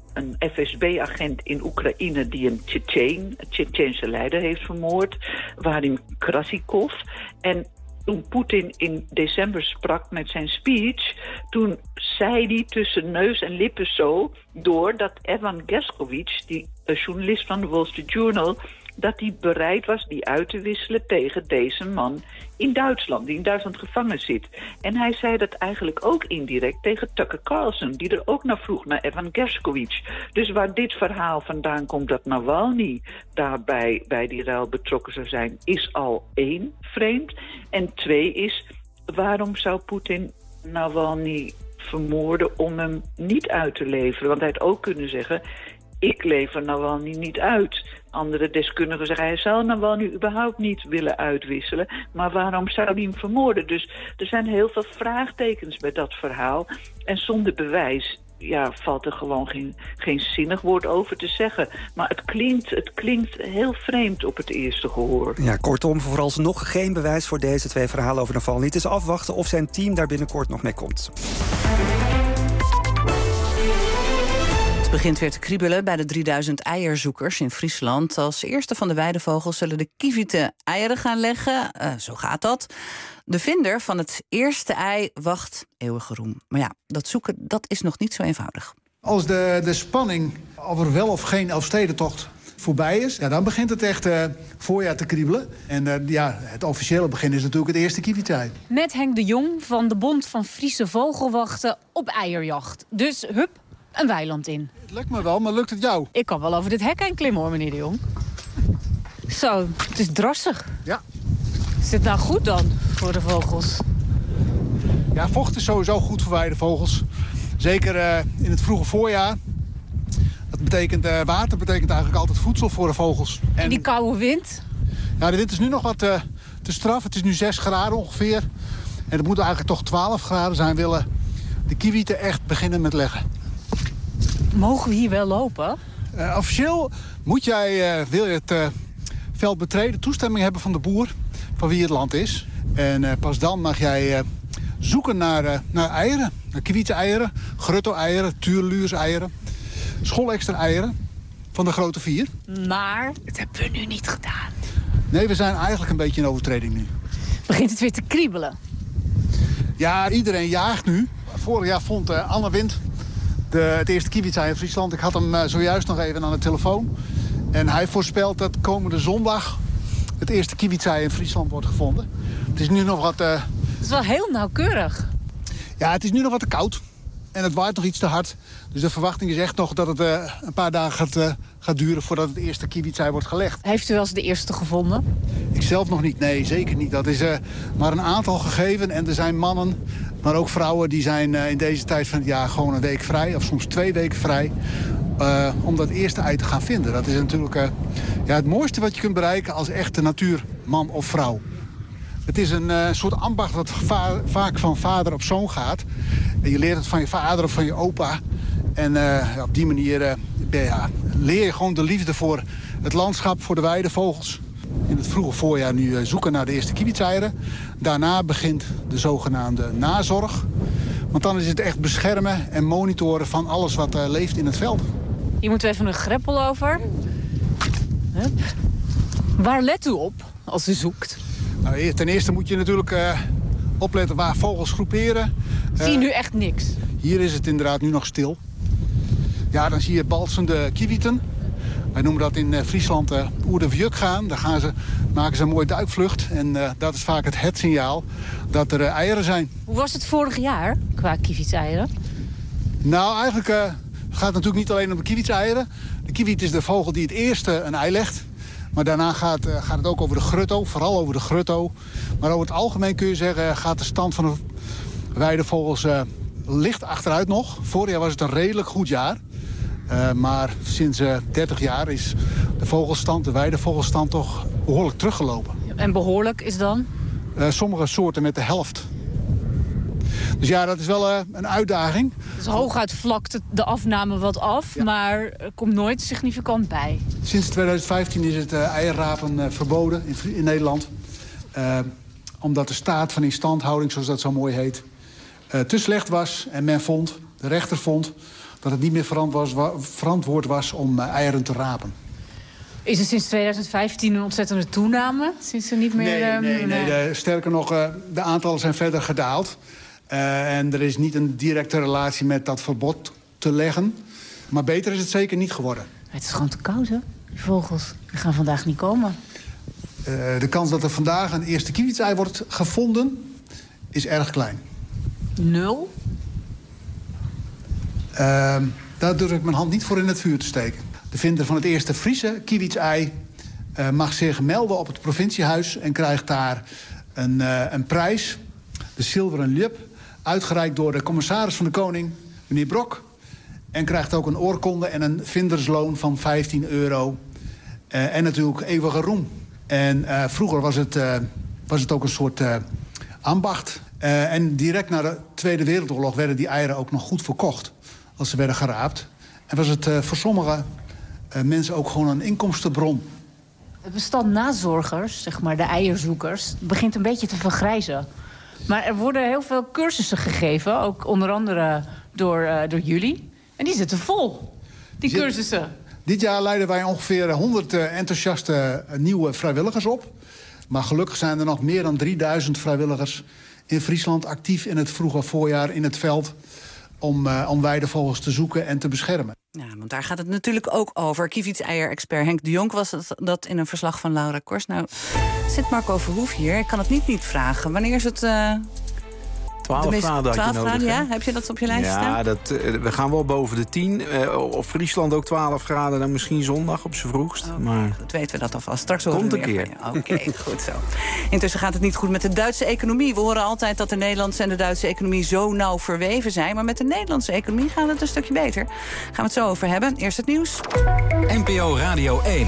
een FSB-agent in Oekraïne die een Tsjetsjeense leider heeft vermoord, Vadim Krasikov. En toen Poetin in december sprak met zijn speech, toen zei hij tussen neus en lippen zo door dat Evan Gershkovich, die journalist van de Wall Street Journal, dat hij bereid was die uit te wisselen tegen deze man in Duitsland, die in Duitsland gevangen zit. En hij zei dat eigenlijk ook indirect tegen Tucker Carlson, die er ook naar vroeg, naar Evan Gershkovich. Dus waar dit verhaal vandaan komt dat Navalny daarbij bij die ruil betrokken zou zijn, is al 1, vreemd. En 2 is, waarom zou Poetin Navalny vermoorden om hem niet uit te leveren? Want hij had ook kunnen zeggen, ik lever Navalny niet uit. Andere deskundigen zeggen, hij zou Navalny überhaupt niet willen uitwisselen. Maar waarom zou hij hem vermoorden? Dus er zijn heel veel vraagtekens bij dat verhaal. En zonder bewijs valt er gewoon geen zinnig woord over te zeggen. Maar het klinkt heel vreemd op het eerste gehoor. Ja, kortom, vooralsnog geen bewijs voor deze 2 verhalen over Navalny. Het is afwachten of zijn team daar binnenkort nog mee komt. Het begint weer te kriebelen bij de 3000 eierzoekers in Friesland. Als eerste van de weidevogels zullen de kievieten eieren gaan leggen. Zo gaat dat. De vinder van het eerste ei wacht eeuwige roem. Maar ja, dat zoeken dat is nog niet zo eenvoudig. Als de spanning of er wel of geen Elfstedentocht voorbij is, dan begint het echt voorjaar te kriebelen. En het officiële begin is natuurlijk het eerste kievietei. Met Henk de Jong van de Bond van Friese Vogelwachten op eierjacht. Dus hup, een weiland in. Het lukt me wel, maar lukt het jou? Ik kan wel over dit hek heen klimmen hoor, meneer de Jong. Zo, het is drassig. Ja. Is dit nou goed dan voor de vogels? Ja, vocht is sowieso goed voor weidevogels. Zeker in het vroege voorjaar. Dat betekent, water betekent eigenlijk altijd voedsel voor de vogels. En die koude wind? Ja, de wind is nu nog wat te straf. Het is nu 6 graden ongeveer. En het moet eigenlijk toch 12 graden zijn, willen de kievieten echt beginnen met leggen. Mogen we hier wel lopen? Officieel wil je het veld betreden, toestemming hebben van de boer van wie het land is. En pas dan mag jij zoeken naar eieren. Naar kievieten-eieren, grutto-eieren, tuurluurs-eieren, schoolextra-eieren van de grote 4. Maar dat hebben we nu niet gedaan. Nee, we zijn eigenlijk een beetje in overtreding nu. Begint het weer te kriebelen? Ja, iedereen jaagt nu. Vorig jaar vond Anne Wind het eerste kievietei in Friesland. Ik had hem zojuist nog even aan de telefoon. En hij voorspelt dat komende zondag het eerste kievietei in Friesland wordt gevonden. Het is nu nog wat... Het is wel heel nauwkeurig. Ja, het is nu nog wat te koud. En het waait nog iets te hard. Dus de verwachting is echt nog dat het een paar dagen gaat duren voordat het eerste kievietei wordt gelegd. Heeft u wel eens de eerste gevonden? Ik zelf nog niet, nee, zeker niet. Dat is maar een aantal gegeven. En er zijn mannen, maar ook vrouwen, die zijn in deze tijd van het jaar gewoon een week vrij. Of soms 2 weken vrij. Om dat eerste ei te gaan vinden. Dat is natuurlijk het mooiste wat je kunt bereiken als echte natuurman of vrouw. Het is een soort ambacht dat vaak van vader op zoon gaat. En je leert het van je vader of van je opa. En op die manier leer je gewoon de liefde voor het landschap, voor de weidevogels. In het vroege voorjaar nu zoeken naar de eerste kievieteieren. Daarna begint de zogenaamde nazorg. Want dan is het echt beschermen en monitoren van alles wat leeft in het veld. Hier moeten we even een greppel over. Hup. Waar let u op als u zoekt? Nou, ten eerste moet je natuurlijk opletten waar vogels groeperen. Zie je nu echt niks? Hier is het inderdaad nu nog stil. Ja, dan zie je balsende kievieten. Wij noemen dat in Friesland oer de vjuk gaan. Daar maken ze een mooie duikvlucht. En dat is vaak het signaal dat er eieren zijn. Hoe was het vorig jaar qua kievieteieren? Nou, eigenlijk gaat het natuurlijk niet alleen om de kievieteieren. De kieviet is de vogel die het eerste een ei legt. Maar daarna gaat het ook over de grutto, vooral over de grutto. Maar over het algemeen kun je zeggen, gaat de stand van de weidevogels licht achteruit nog. Vorig jaar was het een redelijk goed jaar. Maar sinds 30 jaar is de weidevogelstand toch behoorlijk teruggelopen. En behoorlijk is dan? Sommige soorten met de helft. Dus ja, dat is wel een uitdaging. Dus hooguit vlakt de afname wat af, ja. Maar er komt nooit significant bij. Sinds 2015 is het eierrapen verboden in Nederland. Omdat de staat van instandhouding, zoals dat zo mooi heet, te slecht was. En men vond De rechter vond dat het niet meer verantwoord was om eieren te rapen. Is er sinds 2015 een ontzettende toename? Sinds er niet meer... Nee. Sterker nog, de aantallen zijn verder gedaald. En er is niet een directe relatie met dat verbod te leggen. Maar beter is het zeker niet geworden. Het is gewoon te koud, hè? Die vogels die gaan vandaag niet komen. De kans dat er vandaag een eerste kievitsei wordt gevonden is erg klein. 0? Daar durf ik mijn hand niet voor in het vuur te steken. De vinder van het eerste Friese kievitsei mag zich melden op het provinciehuis en krijgt daar een prijs, de Zilveren Ljup, uitgereikt door de commissaris van de Koning, meneer Brok. En krijgt ook een oorkonde en een vindersloon van €15. En natuurlijk eeuwige roem. En vroeger was het ook een soort ambacht. En direct na de Tweede Wereldoorlog werden die eieren ook nog goed verkocht als ze werden geraapt. En was het voor sommige mensen ook gewoon een inkomstenbron. Het bestand nazorgers, zeg maar de eierzoekers, begint een beetje te vergrijzen. Maar er worden heel veel cursussen gegeven, ook onder andere door jullie. En die zitten vol, die cursussen. Dit jaar leiden wij ongeveer 100 enthousiaste nieuwe vrijwilligers op. Maar gelukkig zijn er nog meer dan 3000 vrijwilligers in Friesland actief in het vroege voorjaar in het veld om weidevogels te zoeken en te beschermen. Ja, want daar gaat het natuurlijk ook over. Kievitseier-expert Henk de Jonk was dat in een verslag van Laura Kors. Nou, zit Marco Verhoef hier. Ik kan het niet vragen. Wanneer is het... 12 graden had je nodig. Ja? Heb je dat op je lijst staan? Ja, we gaan wel boven de 10. Op Friesland ook 12 graden. Dan misschien zondag op z'n vroegst. Okay, maar goed, weten we dat alvast. Straks horen komt we een weer keer. Oké, goed zo. Intussen gaat het niet goed met de Duitse economie. We horen altijd dat de Nederlandse en de Duitse economie zo nauw verweven zijn. Maar met de Nederlandse economie gaat het een stukje beter. Gaan we het zo over hebben. Eerst het nieuws. NPO Radio 1.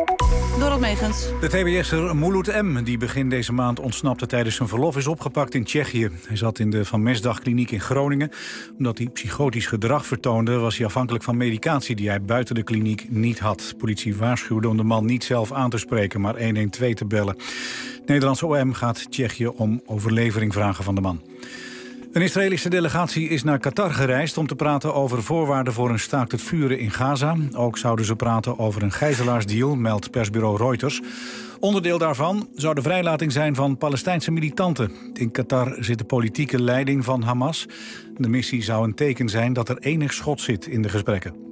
Dorot Megens. De TBS'er Mulut M., die begin deze maand ontsnapte tijdens zijn verlof, is opgepakt in Tsjechië. Hij zat in de Van Mesdag-kliniek in Groningen. Omdat hij psychotisch gedrag vertoonde, was hij afhankelijk van medicatie die hij buiten de kliniek niet had. Politie waarschuwde om de man niet zelf aan te spreken, maar 112 te bellen. Het Nederlandse OM gaat Tsjechië om overlevering vragen van de man. Een Israëlische delegatie is naar Qatar gereisd om te praten over voorwaarden voor een staakt het vuren in Gaza. Ook zouden ze praten over een gijzelaarsdeal, meldt persbureau Reuters. Onderdeel daarvan zou de vrijlating zijn van Palestijnse militanten. In Qatar zit de politieke leiding van Hamas. De missie zou een teken zijn dat er enig schot zit in de gesprekken.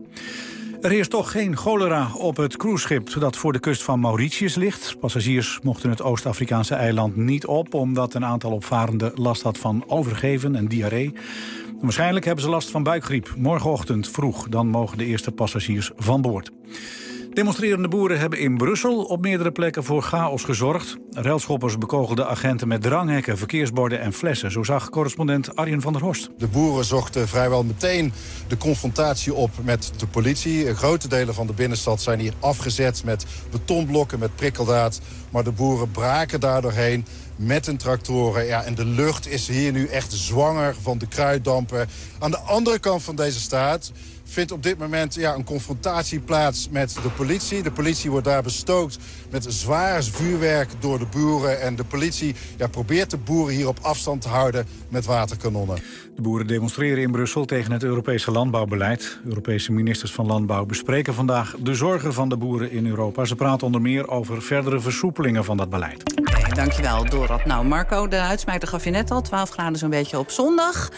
Er heerst toch geen cholera op het cruiseschip dat voor de kust van Mauritius ligt. Passagiers mochten het Oost-Afrikaanse eiland niet op, omdat een aantal opvarenden last had van overgeven en diarree. Waarschijnlijk hebben ze last van buikgriep. Morgenochtend vroeg, dan mogen de eerste passagiers van boord. Demonstrerende boeren hebben in Brussel op meerdere plekken voor chaos gezorgd. Relschoppers bekogelden agenten met dranghekken, verkeersborden en flessen. Zo zag correspondent Arjen van der Horst. De boeren zochten vrijwel meteen de confrontatie op met de politie. Grote delen van de binnenstad zijn hier afgezet met betonblokken, met prikkeldraad. Maar de boeren braken daar doorheen met hun tractoren. Ja, en de lucht is hier nu echt zwanger van de kruiddampen. Aan de andere kant van deze straat vindt op dit moment een confrontatie plaats met de politie. De politie wordt daar bestookt met zwaar vuurwerk door de boeren. En de politie probeert de boeren hier op afstand te houden met waterkanonnen. De boeren demonstreren in Brussel tegen het Europese landbouwbeleid. Europese ministers van Landbouw bespreken vandaag de zorgen van de boeren in Europa. Ze praten onder meer over verdere versoepelingen van dat beleid. Okay, dankjewel, Dorot. Nou, Marco, de uitsmijter gaf je net al. 12 graden zo'n beetje op zondag.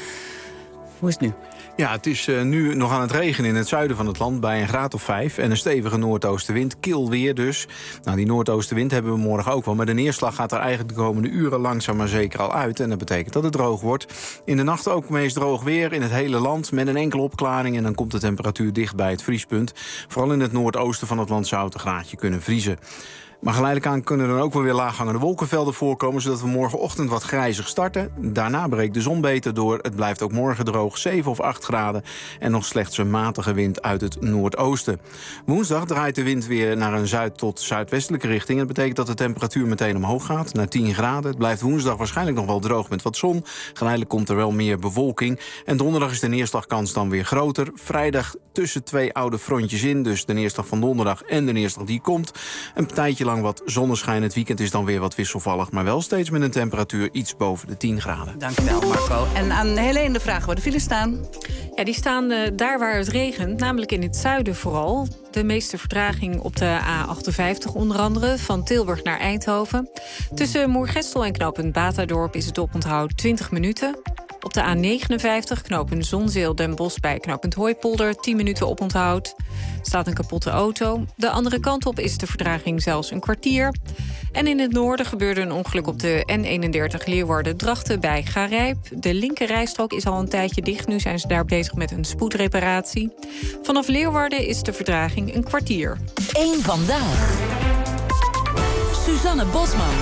Hoe is het nu? Ja, het is nu nog aan het regenen in het zuiden van het land bij een graad of 5. En een stevige noordoostenwind, kil weer dus. Nou, die noordoostenwind hebben we morgen ook wel. Maar de neerslag gaat er eigenlijk de komende uren langzaam maar zeker al uit. En dat betekent dat het droog wordt. In de nacht ook meest droog weer in het hele land. Met een enkele opklaring en dan komt de temperatuur dicht bij het vriespunt. Vooral in het noordoosten van het land zou het een graadje kunnen vriezen. Maar geleidelijk aan kunnen er dan ook wel weer laaghangende wolkenvelden voorkomen, zodat we morgenochtend wat grijzig starten. Daarna breekt de zon beter door. Het blijft ook morgen droog, 7 of 8 graden. En nog slechts een matige wind uit het noordoosten. Woensdag draait de wind weer naar een zuid- tot zuidwestelijke richting. Dat betekent dat de temperatuur meteen omhoog gaat, naar 10 graden. Het blijft woensdag waarschijnlijk nog wel droog met wat zon. Geleidelijk komt er wel meer bewolking. En donderdag is de neerslagkans dan weer groter. Vrijdag tussen 2 oude frontjes in, dus de neerslag van donderdag en de neerslag die komt. Een tijdje lang wat zonneschijn. Het weekend is dan weer wat wisselvallig, maar wel steeds met een temperatuur iets boven de 10 graden. Dankjewel, Marco. En aan Helene de vraag waar de files staan. Ja, die staan daar waar het regent, namelijk in het zuiden vooral. De meeste vertraging op de A58 onder andere, van Tilburg naar Eindhoven. Tussen Moergestel en knooppunt Batadorp is het oponthoud 20 minuten. Op de A59 knooppunt Zonzeel Den Bosch bij knooppunt Hooipolder 10 minuten oponthoud. Staat een kapotte auto. De andere kant op is de vertraging zelfs een kwartier. En in het noorden gebeurde een ongeluk op de N31 Leeuwarden-Drachten bij Garijp. De linker rijstrook is al een tijdje dicht. Nu zijn ze daar bezig met een spoedreparatie. Vanaf Leeuwarden is de vertraging een kwartier. Eén vandaag. Suzanne Bosman.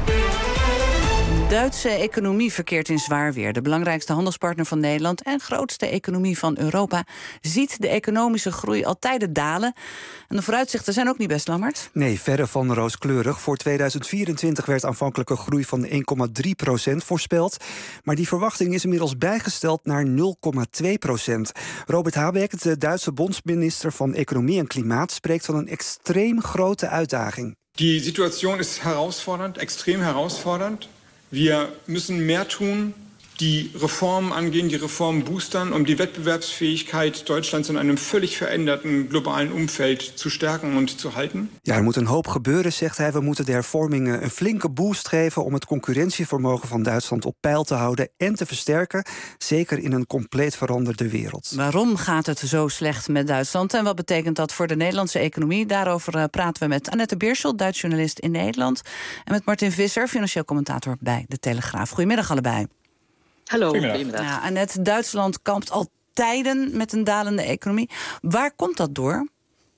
De Duitse economie verkeert in zwaar weer. De belangrijkste handelspartner van Nederland en grootste economie van Europa ziet de economische groei al tijden dalen. En de vooruitzichten zijn ook niet best, Lammert. Nee, verre van rooskleurig. Voor 2024 werd aanvankelijk een groei van 1,3% voorspeld. Maar die verwachting is inmiddels bijgesteld naar 0,2%. Robert Habeck, de Duitse bondsminister van Economie en Klimaat, spreekt van een extreem grote uitdaging. Die Situation ist herausfordernd, extrem herausfordernd. Wir müssen mehr tun, die Reformen angehen, die Reformen boostern, um die Wettbewerbsfähigkeit Deutschlands in einem völlig veränderten globalen Umfeld zu stärken und zu halten. Ja, er moet een hoop gebeuren, zegt hij. We moeten de hervormingen een flinke boost geven om het concurrentievermogen van Duitsland op peil te houden en te versterken, zeker in een compleet veranderde wereld. Waarom gaat het zo slecht met Duitsland en wat betekent dat voor de Nederlandse economie? Daarover praten we met Annette Beerschel, Duits journalist in Nederland, en met Martin Visser, financieel commentator bij De Telegraaf. Goedemiddag allebei. Hallo, goedemiddag. Ja, Annette, Duitsland kampt al tijden met een dalende economie. Waar komt dat door?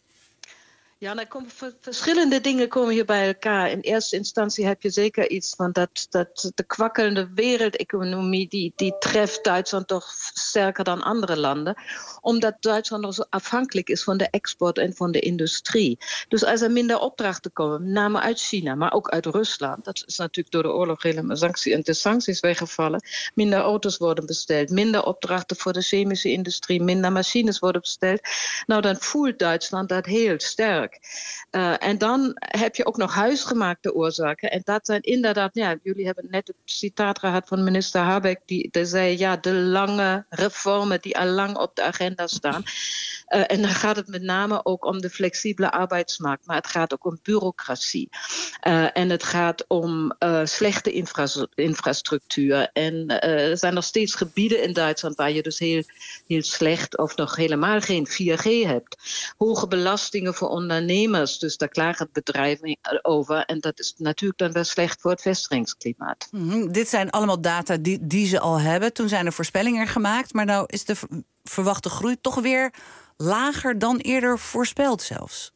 Ja, er komen verschillende dingen komen hier bij elkaar. In eerste instantie heb je zeker iets van dat de kwakkelende wereldeconomie die treft Duitsland toch sterker dan andere landen. Omdat Duitsland nog zo afhankelijk is van de export en van de industrie. Dus als er minder opdrachten komen, met name uit China, maar ook uit Rusland. Dat is natuurlijk door de oorlog helemaal de sancties weggevallen. Minder auto's worden besteld, minder opdrachten voor de chemische industrie, minder machines worden besteld. Nou, dan voelt Duitsland dat heel sterk. En dan heb je ook nog huisgemaakte oorzaken. En dat zijn inderdaad, ja, jullie hebben net het citaat gehad van minister Habeck, die zei, ja, de lange reformen die al lang op de agenda staan. En dan gaat het met name ook om de flexibele arbeidsmarkt, maar het gaat ook om bureaucratie. En het gaat om slechte infrastructuur. En er zijn nog steeds gebieden in Duitsland waar je dus heel, heel slecht of nog helemaal geen 4G hebt. Hoge belastingen voor ondernemers, dus daar klagen bedrijven over. En dat is natuurlijk dan wel slecht voor het vestigingsklimaat. Dit zijn allemaal data die ze al hebben. Toen zijn er voorspellingen gemaakt, maar nou is de verwachte groei toch weer lager dan eerder voorspeld zelfs.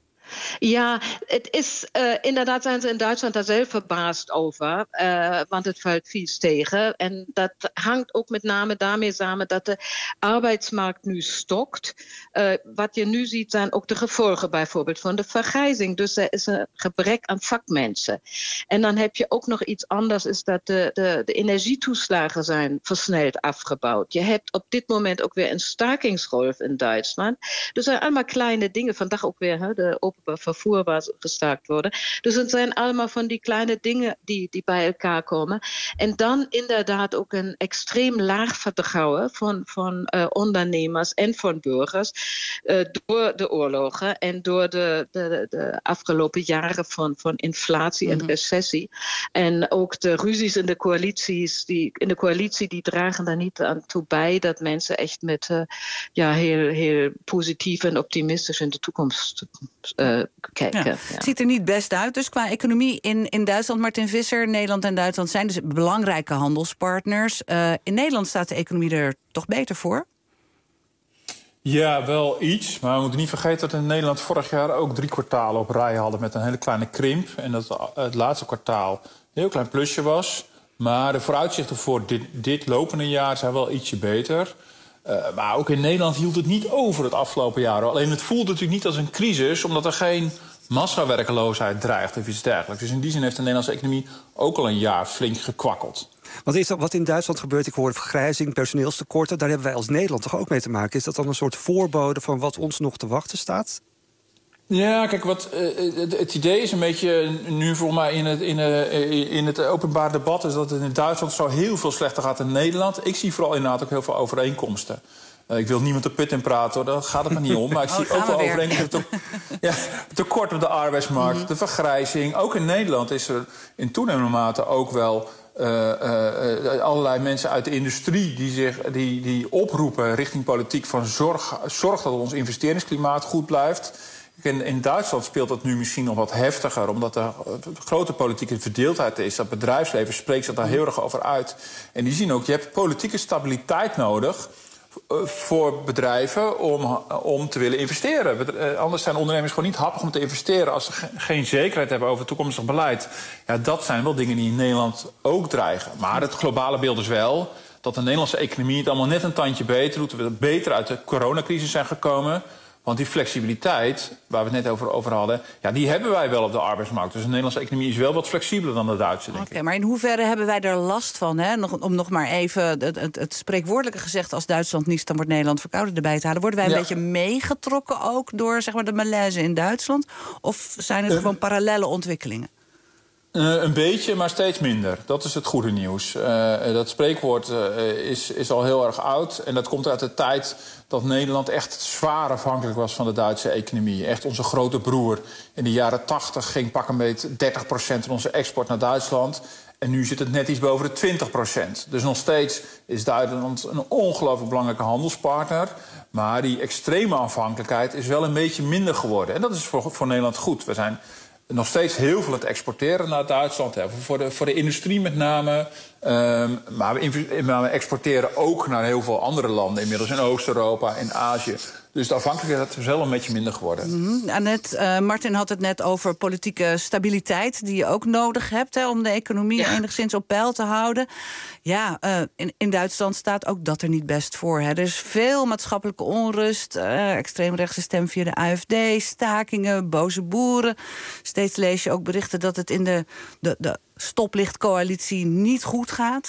Ja, het is inderdaad zijn ze in Duitsland daar zelf verbaasd over. Want het valt vies tegen. En dat hangt ook met name daarmee samen dat de arbeidsmarkt nu stokt. Wat je nu ziet zijn ook de gevolgen bijvoorbeeld van de vergrijzing. Dus er is een gebrek aan vakmensen. En dan heb je ook nog iets anders, is dat de energietoeslagen zijn versneld afgebouwd. Je hebt op dit moment ook weer een stakingsgolf in Duitsland. Dus er zijn allemaal kleine dingen. Vandaag ook weer de openbaar vervoer waar gestaakt worden. Dus het zijn allemaal van die kleine dingen die bij elkaar komen. En dan inderdaad ook een extreem laag vertrouwen van ondernemers en van burgers door de oorlogen en door de afgelopen jaren van inflatie en recessie. En ook de ruzies in de coalitie die dragen daar niet aan toe bij dat mensen echt met heel, heel positief en optimistisch in de toekomst kijken. Ja. Het ziet er niet best uit. Dus qua economie in Duitsland, Martin Visser, Nederland en Duitsland zijn dus belangrijke handelspartners. In Nederland staat de economie er toch beter voor? Ja, wel iets. Maar we moeten niet vergeten dat in Nederland vorig jaar ook 3 kwartalen op rij hadden met een hele kleine krimp. En dat het laatste kwartaal een heel klein plusje was. Maar de vooruitzichten voor dit lopende jaar zijn wel ietsje beter. Maar ook in Nederland hield het niet over het afgelopen jaar. Alleen het voelt natuurlijk niet als een crisis, omdat er geen massawerkeloosheid dreigt of iets dergelijks. Dus in die zin heeft de Nederlandse economie ook al een jaar flink gekwakkeld. Want is dat wat in Duitsland gebeurt? Ik hoor vergrijzing, personeelstekorten. Daar hebben wij als Nederland toch ook mee te maken. Is dat dan een soort voorbode van wat ons nog te wachten staat? Ja, kijk, het idee is een beetje nu volgens mij in het openbaar debat... is dat het in Duitsland zo heel veel slechter gaat dan Nederland. Ik zie vooral inderdaad ook heel veel overeenkomsten. Ik wil niemand de put in praten, hoor. Daar gaat het maar niet om. Maar ik zie ook wel overeenkomsten. Tekort op de arbeidsmarkt, de vergrijzing. Ook in Nederland is er in toenemende mate ook wel... allerlei mensen uit de industrie die oproepen richting politiek... van zorg dat ons investeringsklimaat goed blijft... In Duitsland speelt dat nu misschien nog wat heftiger... omdat er grote politieke verdeeldheid is. Dat bedrijfsleven spreekt zich daar heel erg over uit. En die zien ook, je hebt politieke stabiliteit nodig... voor bedrijven om te willen investeren. Anders zijn ondernemers gewoon niet happig om te investeren... als ze geen zekerheid hebben over toekomstig beleid. Ja, dat zijn wel dingen die in Nederland ook dreigen. Maar het globale beeld is wel... dat de Nederlandse economie het allemaal net een tandje beter doet... we beter uit de coronacrisis zijn gekomen... Want die flexibiliteit, waar we het net over hadden... ja, die hebben wij wel op de arbeidsmarkt. Dus de Nederlandse economie is wel wat flexibeler dan de Duitse, denk ik. Oké, maar in hoeverre hebben wij er last van? Hè? Om nog maar even het spreekwoordelijke gezegd... als Duitsland niest, dan wordt Nederland verkouden erbij te halen. Worden wij een beetje meegetrokken ook door zeg maar, de malaise in Duitsland? Of zijn het gewoon parallelle ontwikkelingen? Een beetje, maar steeds minder. Dat is het goede nieuws. Dat spreekwoord is al heel erg oud. En dat komt uit de tijd dat Nederland echt zwaar afhankelijk was van de Duitse economie. Echt onze grote broer. In de jaren 80 ging pak een beetje 30% van onze export naar Duitsland. En nu zit het net iets boven de 20%. Dus nog steeds is Duitsland een ongelooflijk belangrijke handelspartner. Maar die extreme afhankelijkheid is wel een beetje minder geworden. En dat is voor Nederland goed. We zijn nog steeds heel veel aan het exporteren naar Duitsland. Hè. Voor de industrie met name. Maar we exporteren ook naar heel veel andere landen. Inmiddels in Oost-Europa, in Azië. Dus de afhankelijkheid is wel een beetje minder geworden. Annette, Martin had het net over politieke stabiliteit... die je ook nodig hebt hè, om de economie enigszins op peil te houden. Ja, in Duitsland staat ook dat er niet best voor. Hè. Er is veel maatschappelijke onrust. Extreemrechtse stem via de AfD, stakingen, boze boeren. Steeds lees je ook berichten dat het in de stoplichtcoalitie niet goed gaat.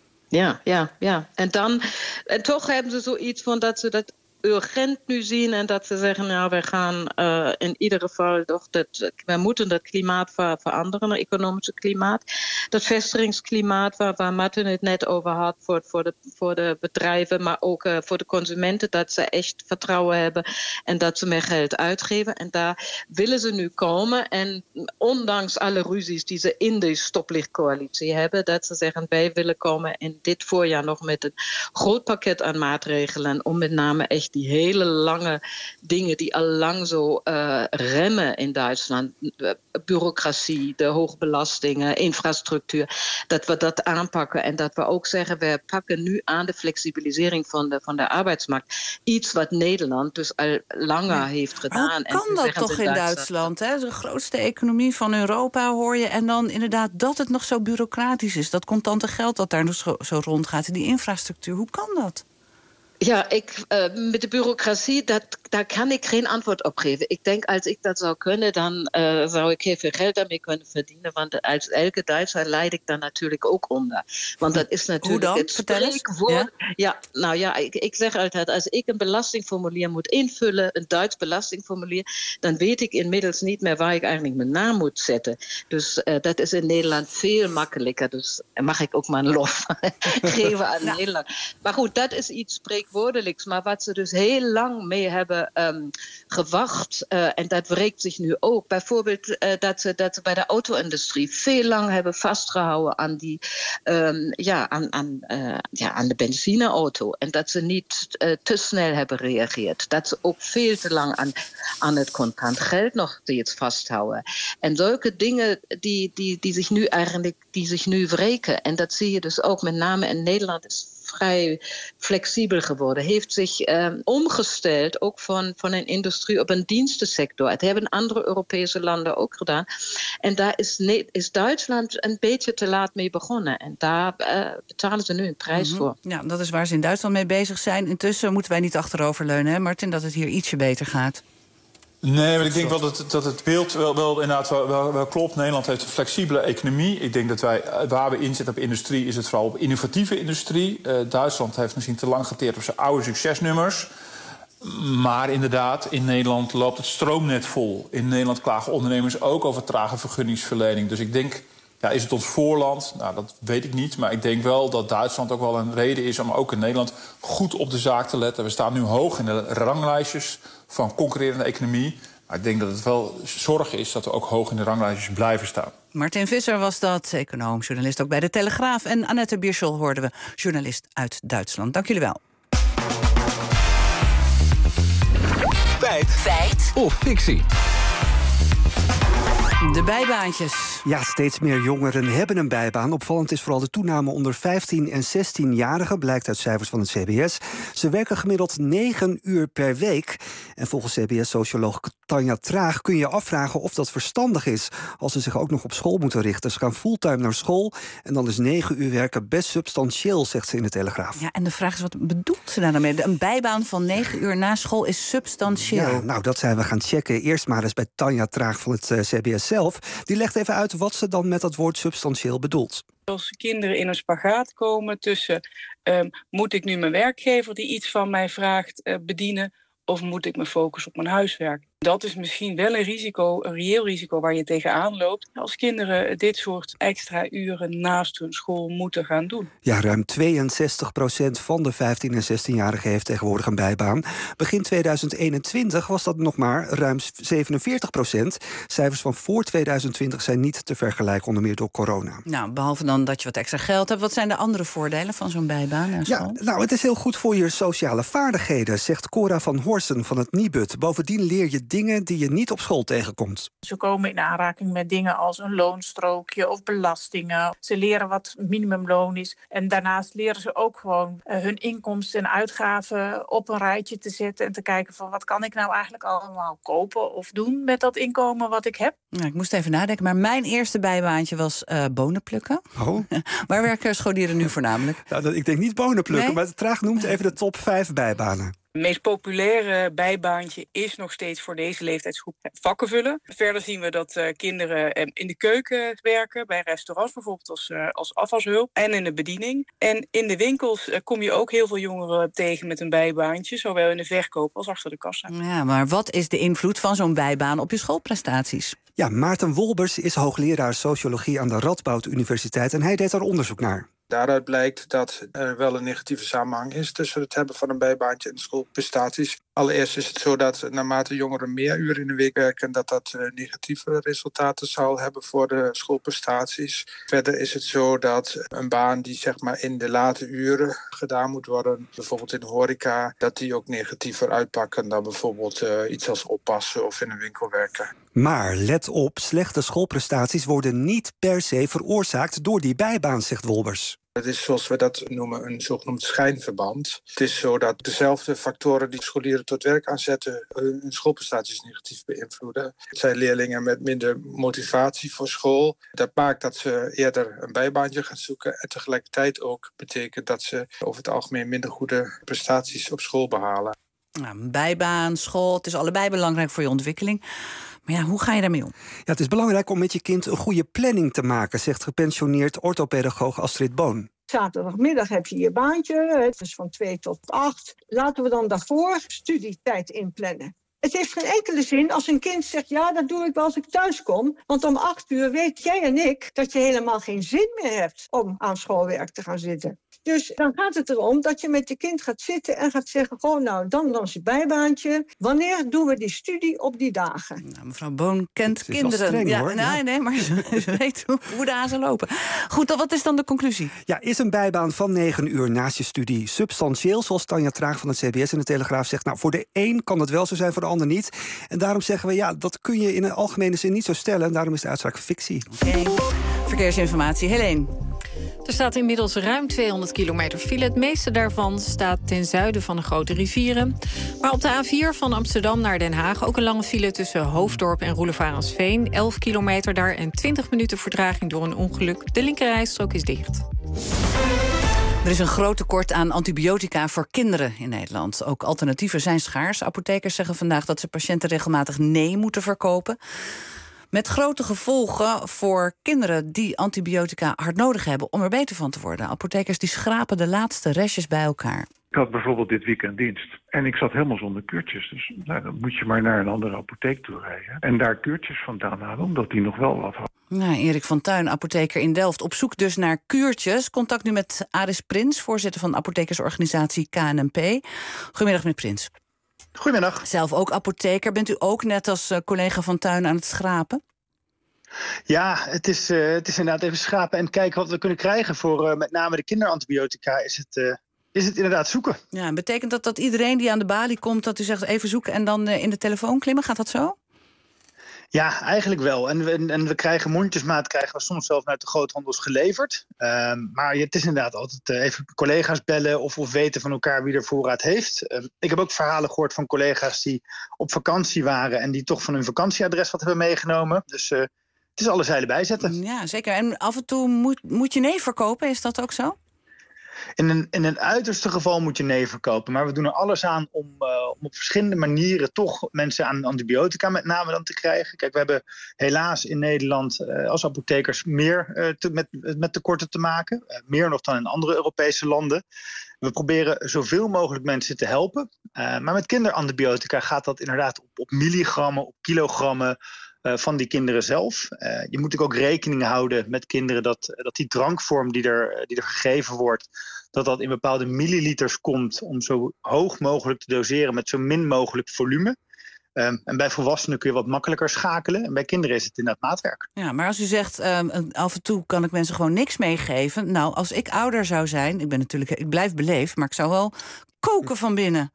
Ja. En toch hebben ze zoiets van dat ze dat urgent nu zien en dat ze zeggen, nou, wij gaan in ieder geval toch we moeten dat klimaat veranderen, het economische klimaat. Dat vestigingsklimaat waar Martin het net over had voor de bedrijven, maar ook voor de consumenten, dat ze echt vertrouwen hebben en dat ze meer geld uitgeven. En daar willen ze nu komen. En ondanks alle ruzies die ze in de stoplichtcoalitie hebben, dat ze zeggen, wij willen komen in dit voorjaar nog met een groot pakket aan maatregelen om met name echt die hele lange dingen die al lang zo remmen in Duitsland. Bureaucratie, de hoge belastingen, infrastructuur. Dat we dat aanpakken en dat we ook zeggen, we pakken nu aan de flexibilisering van de arbeidsmarkt. Iets wat Nederland dus al langer heeft gedaan. Hoe kan dat toch in Duitsland? Hè? De grootste economie van Europa hoor je. En dan inderdaad dat het nog zo bureaucratisch is. Dat contante geld dat daar nog zo rondgaat. Die infrastructuur, hoe kan dat? Ja, met de bureaucratie, daar kan ik geen antwoord op geven. Ik denk, als ik dat zou kunnen, dan zou ik heel veel geld daarmee kunnen verdienen. Want als elke Duitser leid ik daar natuurlijk ook onder. Want dat is natuurlijk het spreekwoord. Ik zeg altijd, als ik een belastingformulier moet invullen, een Duits belastingformulier, dan weet ik inmiddels niet meer waar ik eigenlijk mijn naam moet zetten. Dus dat is in Nederland veel makkelijker. Dus mag ik ook maar een lof geven aan Nederland. Maar goed, dat is iets spreekwoordelijks. Maar wat ze dus heel lang mee hebben gewacht, en dat wreekt zich nu ook. Bijvoorbeeld dat ze bij de auto-industrie veel lang hebben vastgehouden aan aan de benzineauto. En dat ze niet te snel hebben gereageerd. Dat ze ook veel te lang aan het contant geld nog steeds vasthouden. En zulke dingen die zich nu wreken. En dat zie je dus ook met name in Nederland is vrij flexibel geworden. Heeft zich omgesteld, ook van een industrie op een dienstensector. Het hebben andere Europese landen ook gedaan. En daar is Duitsland een beetje te laat mee begonnen. En daar betalen ze nu een prijs voor. Ja, dat is waar ze in Duitsland mee bezig zijn. Intussen moeten wij niet achteroverleunen, hè Martin, dat het hier ietsje beter gaat. Nee, maar ik denk wel dat het beeld wel inderdaad wel klopt. Nederland heeft een flexibele economie. Ik denk dat waar we inzetten op industrie, is het vooral op innovatieve industrie. Duitsland heeft misschien te lang geteerd op zijn oude succesnummers. Maar inderdaad, in Nederland loopt het stroomnet vol. In Nederland klagen ondernemers ook over trage vergunningsverlening. Dus ik denk, is het ons voorland? Nou, dat weet ik niet. Maar ik denk wel dat Duitsland ook wel een reden is om ook in Nederland goed op de zaak te letten. We staan nu hoog in de ranglijstjes van concurrerende economie. Maar ik denk dat het wel zorg is dat we ook hoog in de ranglijstjes blijven staan. Martin Visser was dat, econoom, journalist ook bij De Telegraaf. En Annette Bierschel hoorden we, journalist uit Duitsland. Dank jullie wel. Feit of fictie? De bijbaantjes. Ja, steeds meer jongeren hebben een bijbaan. Opvallend is vooral de toename onder 15 en 16-jarigen... blijkt uit cijfers van het CBS. Ze werken gemiddeld 9 uur per week. En volgens CBS-socioloog Tanja Traag kun je afvragen of dat verstandig is... als ze zich ook nog op school moeten richten. Ze gaan fulltime naar school en dan is 9 uur werken best substantieel, zegt ze in de Telegraaf. Ja, en de vraag is, wat bedoelt ze daar daarmee? Een bijbaan van 9 uur na school is substantieel. Ja, nou, dat zijn we gaan checken. Eerst maar eens bij Tanja Traag van het CBS zelf. Die legt even uit wat ze dan met dat woord substantieel bedoelt. Als kinderen in een spagaat komen tussen... moet ik nu mijn werkgever die iets van mij vraagt bedienen... of moet ik me focussen op mijn huiswerk? Dat is misschien wel een risico, een reëel risico waar je tegenaan loopt... als kinderen dit soort extra uren naast hun school moeten gaan doen. Ja, ruim 62% van de 15- en 16-jarigen heeft tegenwoordig een bijbaan. Begin 2021 was dat nog maar ruim 47%. Cijfers van voor 2020 zijn niet te vergelijken, onder meer door corona. Nou, behalve dan dat je wat extra geld hebt... wat zijn de andere voordelen van zo'n bijbaan na school? Ja, nou, het is heel goed voor je sociale vaardigheden... zegt Cora van Horsen van het Nibud. Bovendien leer je dingen die je niet op school tegenkomt. Ze komen in aanraking met dingen als een loonstrookje of belastingen. Ze leren wat minimumloon is. En daarnaast leren ze ook gewoon hun inkomsten en uitgaven op een rijtje te zetten... en te kijken van wat kan ik nou eigenlijk allemaal kopen of doen met dat inkomen wat ik heb. Nou, ik moest even nadenken, maar mijn eerste bijbaantje was bonen plukken. Oh. Waar werken scholieren nu voornamelijk? Nou, ik denk niet bonen plukken, maar Traag noemt even de top 5 bijbanen. Het meest populaire bijbaantje is nog steeds voor deze leeftijdsgroep vakken vullen. Verder zien we dat kinderen in de keuken werken, bij restaurants bijvoorbeeld als afwashulp en in de bediening. En in de winkels kom je ook heel veel jongeren tegen met een bijbaantje, zowel in de verkoop als achter de kassa. Ja, maar wat is de invloed van zo'n bijbaan op je schoolprestaties? Ja, Maarten Wolbers is hoogleraar sociologie aan de Radboud Universiteit en hij deed daar onderzoek naar. Daaruit blijkt dat er wel een negatieve samenhang is tussen het hebben van een bijbaantje en schoolprestaties. Allereerst is het zo dat naarmate jongeren meer uren in de week werken, dat negatieve resultaten zal hebben voor de schoolprestaties. Verder is het zo dat een baan die zeg maar in de late uren gedaan moet worden, bijvoorbeeld in de horeca, dat die ook negatiever uitpakken dan bijvoorbeeld iets als oppassen of in een winkel werken. Maar let op, slechte schoolprestaties worden niet per se veroorzaakt door die bijbaan, zegt Wolbers. Het is zoals we dat noemen een zogenoemd schijnverband. Het is zo dat dezelfde factoren die scholieren tot werk aanzetten hun schoolprestaties negatief beïnvloeden. Het zijn leerlingen met minder motivatie voor school. Dat maakt dat ze eerder een bijbaantje gaan zoeken en tegelijkertijd ook betekent dat ze over het algemeen minder goede prestaties op school behalen. Nou, een bijbaan, school, het is allebei belangrijk voor je ontwikkeling. Maar ja, hoe ga je daarmee om? Ja, het is belangrijk om met je kind een goede planning te maken, zegt gepensioneerd orthopedagoog Astrid Boon. Zaterdagmiddag heb je je baantje, het is van 2 tot 8. Laten we dan daarvoor studietijd inplannen. Het heeft geen enkele zin als een kind zegt, ja, dat doe ik wel als ik thuis kom. Want om 8 uur weet jij en ik dat je helemaal geen zin meer hebt om aan schoolwerk te gaan zitten. Dus dan gaat het erom dat je met je kind gaat zitten en gaat zeggen, gewoon nou, dan is je bijbaantje. Wanneer doen we die studie op die dagen? Nou, mevrouw Boon kent kinderen. Streng, hoor. Nee, maar ze weet hoe de hazen lopen. Goed, wat is dan de conclusie? Ja, is een bijbaan van 9 uur naast je studie substantieel, zoals Tanja Traag van het CBS in de Telegraaf zegt? Nou, voor de een kan het wel zo zijn, voor de ander niet. En daarom zeggen we, ja, dat kun je in een algemene zin niet zo stellen. En daarom is de uitspraak fictie. Okay. Verkeersinformatie, Helene. Er staat inmiddels ruim 200 kilometer file. Het meeste daarvan staat ten zuiden van de grote rivieren. Maar op de A4 van Amsterdam naar Den Haag ook een lange file tussen Hoofddorp en Roelevarensveen. 11 kilometer daar en 20 minuten vertraging door een ongeluk. De linkerrijstrook is dicht. Er is een groot tekort aan antibiotica voor kinderen in Nederland. Ook alternatieven zijn schaars. Apothekers zeggen vandaag dat ze patiënten regelmatig nee moeten verkopen. Met grote gevolgen voor kinderen die antibiotica hard nodig hebben om er beter van te worden. Apothekers die schrapen de laatste restjes bij elkaar. Ik had bijvoorbeeld dit weekend dienst. En ik zat helemaal zonder kuurtjes. Dus dan moet je maar naar een andere apotheek toe rijden. En daar kuurtjes vandaan halen, omdat die nog wel wat hadden. Nou, Erik van Tuin, apotheker in Delft. Op zoek dus naar kuurtjes. Contact nu met Aris Prins, voorzitter van de apothekersorganisatie KNMP. Goedemiddag, meneer Prins. Goedemiddag. Zelf ook apotheker. Bent u ook net als collega van Tuin aan het schrapen? Ja, het is inderdaad even schrapen en kijken wat we kunnen krijgen voor met name de kinderantibiotica. Is het inderdaad zoeken. Ja, en betekent dat iedereen die aan de balie komt, dat u zegt even zoeken en dan in de telefoon klimmen? Gaat dat zo? Ja, eigenlijk wel. En we krijgen mondjesmaat, krijgen we soms zelfs uit de groothandels geleverd. Maar het is inderdaad altijd even collega's bellen of weten van elkaar wie er voorraad heeft. Ik heb ook verhalen gehoord van collega's die op vakantie waren en die toch van hun vakantieadres wat hebben meegenomen. Dus het is alle zeilen bijzetten. Ja, zeker. En af en toe moet je nee verkopen, is dat ook zo? In een uiterste geval moet je nee verkopen. Maar we doen er alles aan om op verschillende manieren toch mensen aan antibiotica met name dan te krijgen. Kijk, we hebben helaas in Nederland als apothekers meer met tekorten te maken. Meer nog dan in andere Europese landen. We proberen zoveel mogelijk mensen te helpen. Maar met kinderantibiotica gaat dat inderdaad op milligrammen, op kilogrammen van die kinderen zelf. Je moet ook rekening houden met kinderen dat die drankvorm die er gegeven wordt, dat in bepaalde milliliters komt om zo hoog mogelijk te doseren met zo min mogelijk volume. En bij volwassenen kun je wat makkelijker schakelen. En bij kinderen is het inderdaad maatwerk. Ja, maar als u zegt, af en toe kan ik mensen gewoon niks meegeven. Nou, als ik ouder zou zijn, ik blijf beleefd, maar ik zou wel koken van binnen.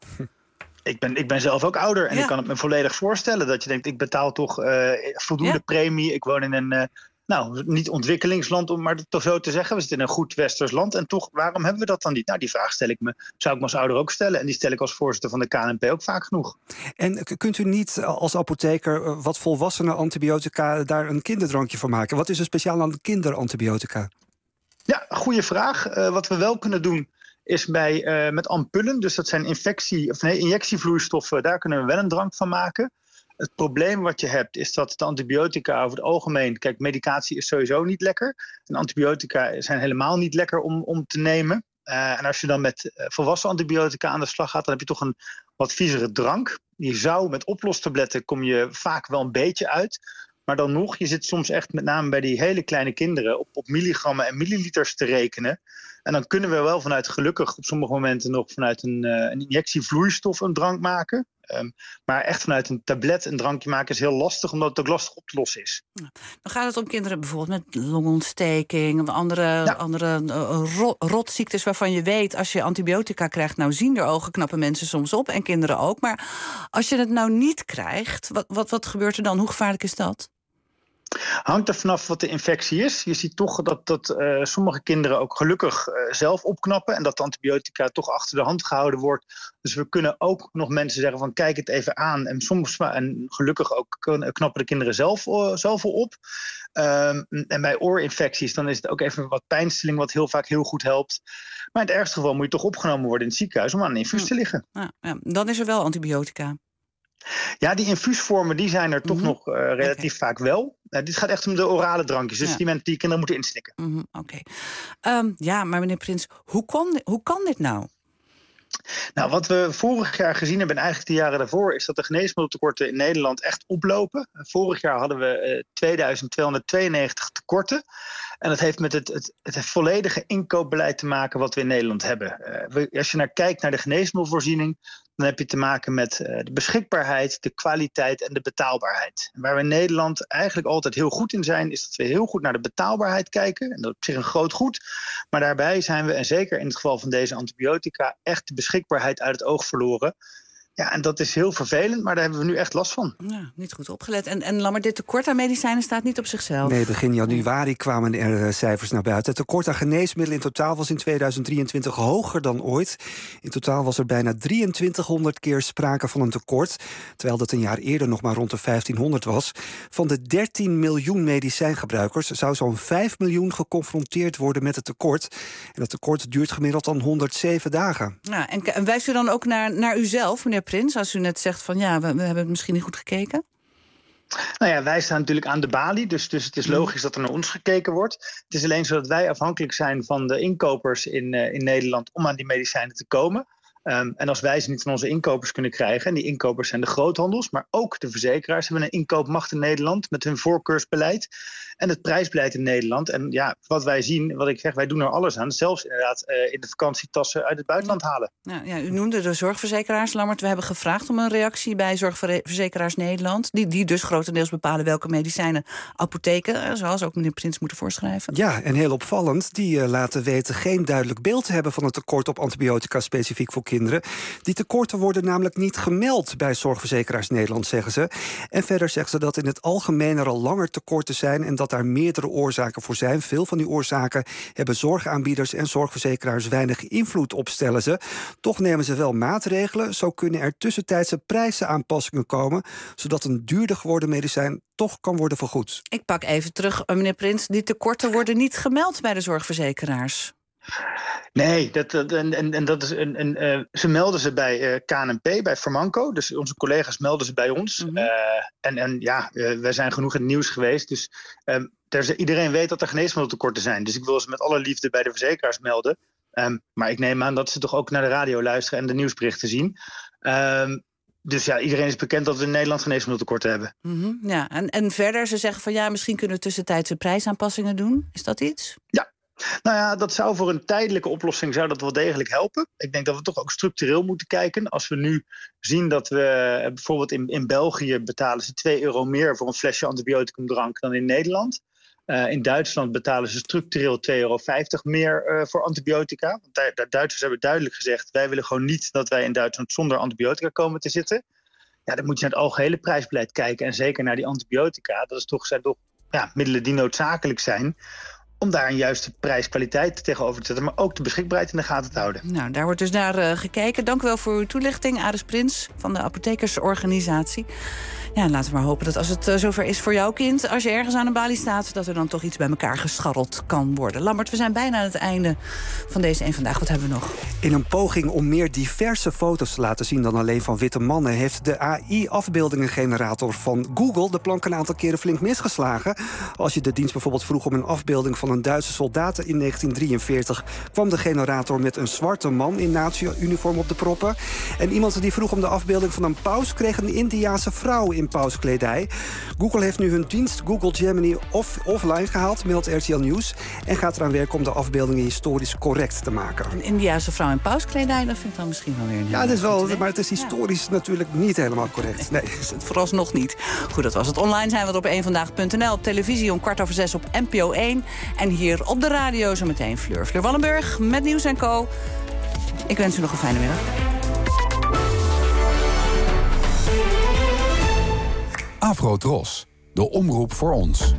Ik ben zelf ook ouder en ik kan het me volledig voorstellen dat je denkt, ik betaal toch voldoende premie. Ik woon in een niet ontwikkelingsland, om maar toch zo te zeggen. We zitten in een goed westers land en toch, waarom hebben we dat dan niet? Nou, die vraag zou ik me als ouder ook stellen. En die stel ik als voorzitter van de KNMP ook vaak genoeg. En kunt u niet als apotheker wat volwassenen antibiotica daar een kinderdrankje van maken? Wat is er speciaal aan kinderantibiotica? Ja, goede vraag. Wat we wel kunnen doen is met ampullen. Dus dat zijn injectievloeistoffen. Daar kunnen we wel een drank van maken. Het probleem wat je hebt is dat de antibiotica over het algemeen... Kijk, medicatie is sowieso niet lekker. En antibiotica zijn helemaal niet lekker om te nemen. En als je dan met volwassen antibiotica aan de slag gaat, dan heb je toch een wat viezere drank. Je zou met oplostabletten kom je vaak wel een beetje uit. Maar dan nog, je zit soms echt met name bij die hele kleine kinderen op milligrammen en milliliters te rekenen. En dan kunnen we wel gelukkig op sommige momenten nog vanuit een injectievloeistof een drank maken. Maar echt vanuit een tablet een drankje maken is heel lastig, omdat het ook lastig op te lossen is. Dan gaat het om kinderen bijvoorbeeld met longontsteking of andere rotziektes waarvan je weet, als je antibiotica krijgt, nou zien de ogen knappen mensen soms op en kinderen ook. Maar als je het nou niet krijgt, wat gebeurt er dan? Hoe gevaarlijk is dat? Hangt er vanaf wat de infectie is. Je ziet toch dat sommige kinderen ook gelukkig zelf opknappen en dat de antibiotica toch achter de hand gehouden wordt. Dus we kunnen ook nog mensen zeggen van kijk het even aan. En gelukkig ook knappen de kinderen zelf wel op. En bij oorinfecties dan is het ook even wat pijnstilling wat heel vaak heel goed helpt. Maar in het ergste geval moet je toch opgenomen worden in het ziekenhuis om aan een infuus te liggen. Ja, dan is er wel antibiotica. Ja, die infuusvormen die zijn er toch nog relatief vaak wel. Dit gaat echt om de orale drankjes. Dus die mensen die kinderen moeten inslikken. Oké. Ja, maar meneer Prins, hoe kan dit nou? Nou, wat we vorig jaar gezien hebben en eigenlijk de jaren daarvoor, is dat de geneesmiddeltekorten in Nederland echt oplopen. Vorig jaar hadden we 2292 tekorten. En dat heeft met het volledige inkoopbeleid te maken wat we in Nederland hebben. Als je kijkt naar de geneesmiddelvoorziening, dan heb je te maken met de beschikbaarheid, de kwaliteit en de betaalbaarheid. En waar we in Nederland eigenlijk altijd heel goed in zijn, is dat we heel goed naar de betaalbaarheid kijken. En dat is op zich een groot goed. Maar daarbij zijn we, en zeker in het geval van deze antibiotica, echt de beschikbaarheid uit het oog verloren. Ja, en dat is heel vervelend, maar daar hebben we nu echt last van. Ja, niet goed opgelet. En Lammert, dit tekort aan medicijnen staat niet op zichzelf. Nee, begin januari kwamen er cijfers naar buiten. Het tekort aan geneesmiddelen in totaal was in 2023 hoger dan ooit. In totaal was er bijna 2300 keer sprake van een tekort, terwijl dat een jaar eerder nog maar rond de 1500 was. Van de 13 miljoen medicijngebruikers zou zo'n 5 miljoen geconfronteerd worden met het tekort. En dat tekort duurt gemiddeld dan 107 dagen. Ja, en wijst u dan ook naar uzelf, meneer Prins, als u net zegt van ja, we hebben het misschien niet goed gekeken? Nou ja, wij staan natuurlijk aan de balie, dus het is logisch dat er naar ons gekeken wordt. Het is alleen zo dat wij afhankelijk zijn van de inkopers in Nederland om aan die medicijnen te komen. En als wij ze niet van onze inkopers kunnen krijgen... en die inkopers zijn de groothandels, maar ook de verzekeraars... hebben een inkoopmacht in Nederland met hun voorkeursbeleid... en het prijsbeleid in Nederland. En ja, wat wij zien, wat ik zeg, wij doen er alles aan. Zelfs inderdaad in de vakantietassen uit het buitenland halen. Ja, u noemde de zorgverzekeraars, Lammert. We hebben gevraagd om een reactie bij Zorgverzekeraars Nederland... die dus grotendeels bepalen welke medicijnen apotheken... zoals ook meneer Prins, moeten voorschrijven. Ja, en heel opvallend, die laten weten geen duidelijk beeld te hebben... van het tekort op antibiotica specifiek voor kinderen. Die tekorten worden namelijk niet gemeld bij Zorgverzekeraars Nederland, zeggen ze. En verder zeggen ze dat in het algemeen er al langer tekorten zijn... en dat daar meerdere oorzaken voor zijn. Veel van die oorzaken hebben zorgaanbieders en zorgverzekeraars weinig invloed op, stellen ze. Toch nemen ze wel maatregelen. Zo kunnen er tussentijdse prijzenaanpassingen komen... zodat een duurder geworden medicijn toch kan worden vergoed. Ik pak even terug, meneer Prins. Die tekorten worden niet gemeld bij de zorgverzekeraars. Nee, dat is ze melden ze bij KNP, bij Farmanco. Dus onze collega's melden ze bij ons. Wij zijn genoeg in het nieuws geweest. Dus iedereen weet dat er geneesmiddeltekorten zijn. Dus ik wil ze met alle liefde bij de verzekeraars melden. Maar ik neem aan dat ze toch ook naar de radio luisteren en de nieuwsberichten zien. Dus ja, iedereen is bekend dat we in Nederland geneesmiddeltekorten hebben. Ja, en verder, ze zeggen van ja, misschien kunnen we tussentijdse prijsaanpassingen doen. Is dat iets? Ja. Nou ja, dat zou voor een tijdelijke oplossing zou dat wel degelijk helpen. Ik denk dat we toch ook structureel moeten kijken. Als we nu zien dat we bijvoorbeeld in België betalen ze €2 meer voor een flesje antibioticumdrank dan in Nederland. In Duitsland betalen ze structureel €2,50 meer voor antibiotica. Want de Duitsers hebben duidelijk gezegd, wij willen gewoon niet dat wij in Duitsland zonder antibiotica komen te zitten. Ja, dan moet je naar het algehele prijsbeleid kijken. En zeker naar die antibiotica. Dat zijn toch middelen die noodzakelijk zijn om daar een juiste prijs-kwaliteit tegenover te zetten, maar ook de beschikbaarheid in de gaten te houden. Nou, daar wordt dus naar gekeken. Dank u wel voor uw toelichting, Aris Prins van de Apothekersorganisatie. Ja, laten we maar hopen dat als het zover is voor jouw kind, als je ergens aan een balie staat, dat er dan toch iets bij elkaar gescharreld kan worden. Lammert, we zijn bijna aan het einde van deze Eén Vandaag. Wat hebben we nog? In een poging om meer diverse foto's te laten zien dan alleen van witte mannen, heeft de AI-afbeeldingengenerator van Google de plank een aantal keren flink misgeslagen. Als je de dienst bijvoorbeeld vroeg om een afbeelding van een Duitse soldaat in 1943, kwam de generator met een zwarte man in nazi-uniform op de proppen. En iemand die vroeg om de afbeelding van een paus, kreeg een Indiase vrouw in pauskledij. Google heeft nu hun dienst Google Gemini offline gehaald, meldt RTL Nieuws, en gaat eraan werken om de afbeeldingen historisch correct te maken. Een Indiase vrouw in pauskledij, dat vind ik dan misschien wel weer een... Ja, dat is wel, maar het is historisch natuurlijk niet helemaal correct. Nee. Vooralsnog niet. Goed, dat was het. Online zijn we op eenvandaag.nl, op televisie om 5:15 op NPO 1 en hier op de radio zo meteen Fleur Wallenburg met Nieuws & Co. Ik wens u nog een fijne middag. Afro-Tros, de omroep voor ons.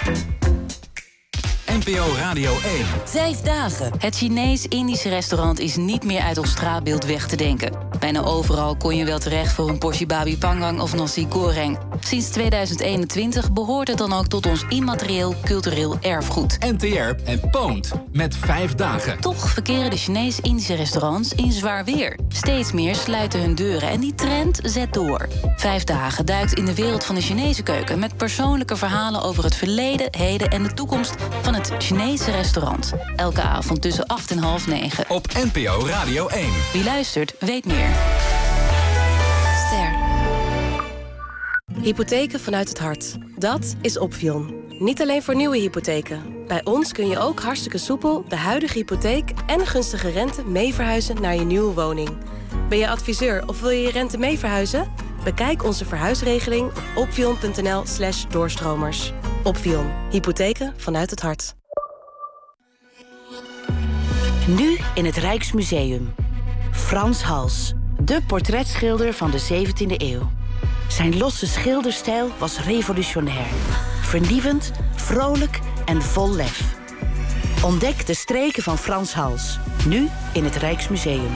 NPO Radio 1. 5 dagen. Het Chinees-Indische restaurant is niet meer uit ons straatbeeld weg te denken. Bijna overal kon je wel terecht voor een portie babi pangang of nasi goreng. Sinds 2021 behoort het dan ook tot ons immaterieel cultureel erfgoed. NTR en Poont met 5 dagen. Toch verkeren de Chinees-Indische restaurants in zwaar weer. Steeds meer sluiten hun deuren en die trend zet door. 5 dagen duikt in de wereld van de Chinese keuken met persoonlijke verhalen over het verleden, heden en de toekomst van het Chinese restaurant. Elke avond tussen 8 en half 9. Op NPO Radio 1. Wie luistert, weet meer. Ster. Hypotheken vanuit het hart. Dat is Opvion. Niet alleen voor nieuwe hypotheken. Bij ons kun je ook hartstikke soepel de huidige hypotheek en gunstige rente mee verhuizen naar je nieuwe woning. Ben je adviseur of wil je je rente mee verhuizen? Bekijk onze verhuisregeling op opvion.nl/doorstromers. Opvion. Hypotheken vanuit het hart. Nu in het Rijksmuseum. Frans Hals, de portretschilder van de 17e eeuw. Zijn losse schilderstijl was revolutionair. Vernieuwend, vrolijk en vol lef. Ontdek de streken van Frans Hals. Nu in het Rijksmuseum.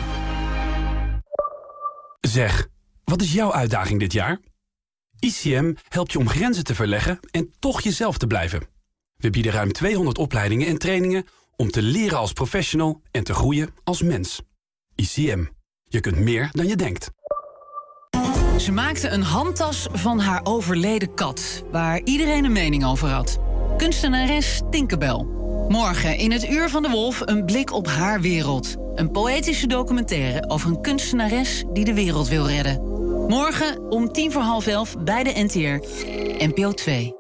Zeg, wat is jouw uitdaging dit jaar? ICM helpt je om grenzen te verleggen en toch jezelf te blijven. We bieden ruim 200 opleidingen en trainingen om te leren als professional en te groeien als mens. ICM. Je kunt meer dan je denkt. Ze maakte een handtas van haar overleden kat, waar iedereen een mening over had. Kunstenares Tinkerbell. Morgen in het Uur van de Wolf een blik op haar wereld. Een poëtische documentaire over een kunstenares die de wereld wil redden. Morgen om 11:10 bij de NTR, NPO 2.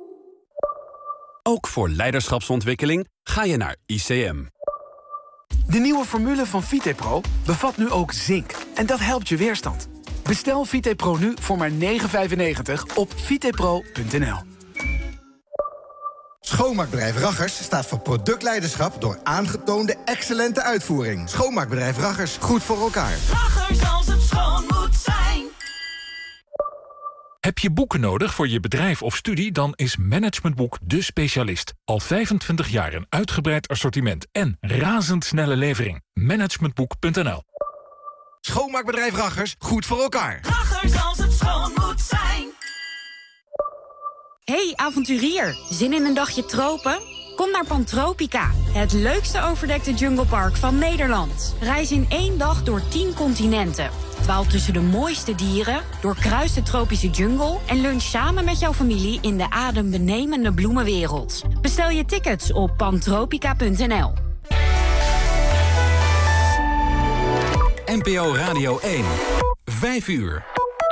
Ook voor leiderschapsontwikkeling ga je naar ICM. De nieuwe formule van VitePro bevat nu ook zink. En dat helpt je weerstand. Bestel VitePro nu voor maar €9,95 op vitepro.nl. Schoonmaakbedrijf Raggers staat voor productleiderschap door aangetoonde excellente uitvoering. Schoonmaakbedrijf Raggers, goed voor elkaar. Raggers als het schoon moet zijn. Heb je boeken nodig voor je bedrijf of studie? Dan is Managementboek de specialist. Al 25 jaar een uitgebreid assortiment en razendsnelle levering. Managementboek.nl. Schoonmaakbedrijf Raggers, goed voor elkaar. Raggers als het schoon moet zijn. Hey avonturier, zin in een dagje tropen? Kom naar Pantropica, het leukste overdekte junglepark van Nederland. Reis in 1 dag door 10 continenten. Dwaal tussen de mooiste dieren, doorkruis de tropische jungle en lunch samen met jouw familie in de adembenemende bloemenwereld. Bestel je tickets op pantropica.nl. NPO Radio 1. 5 uur.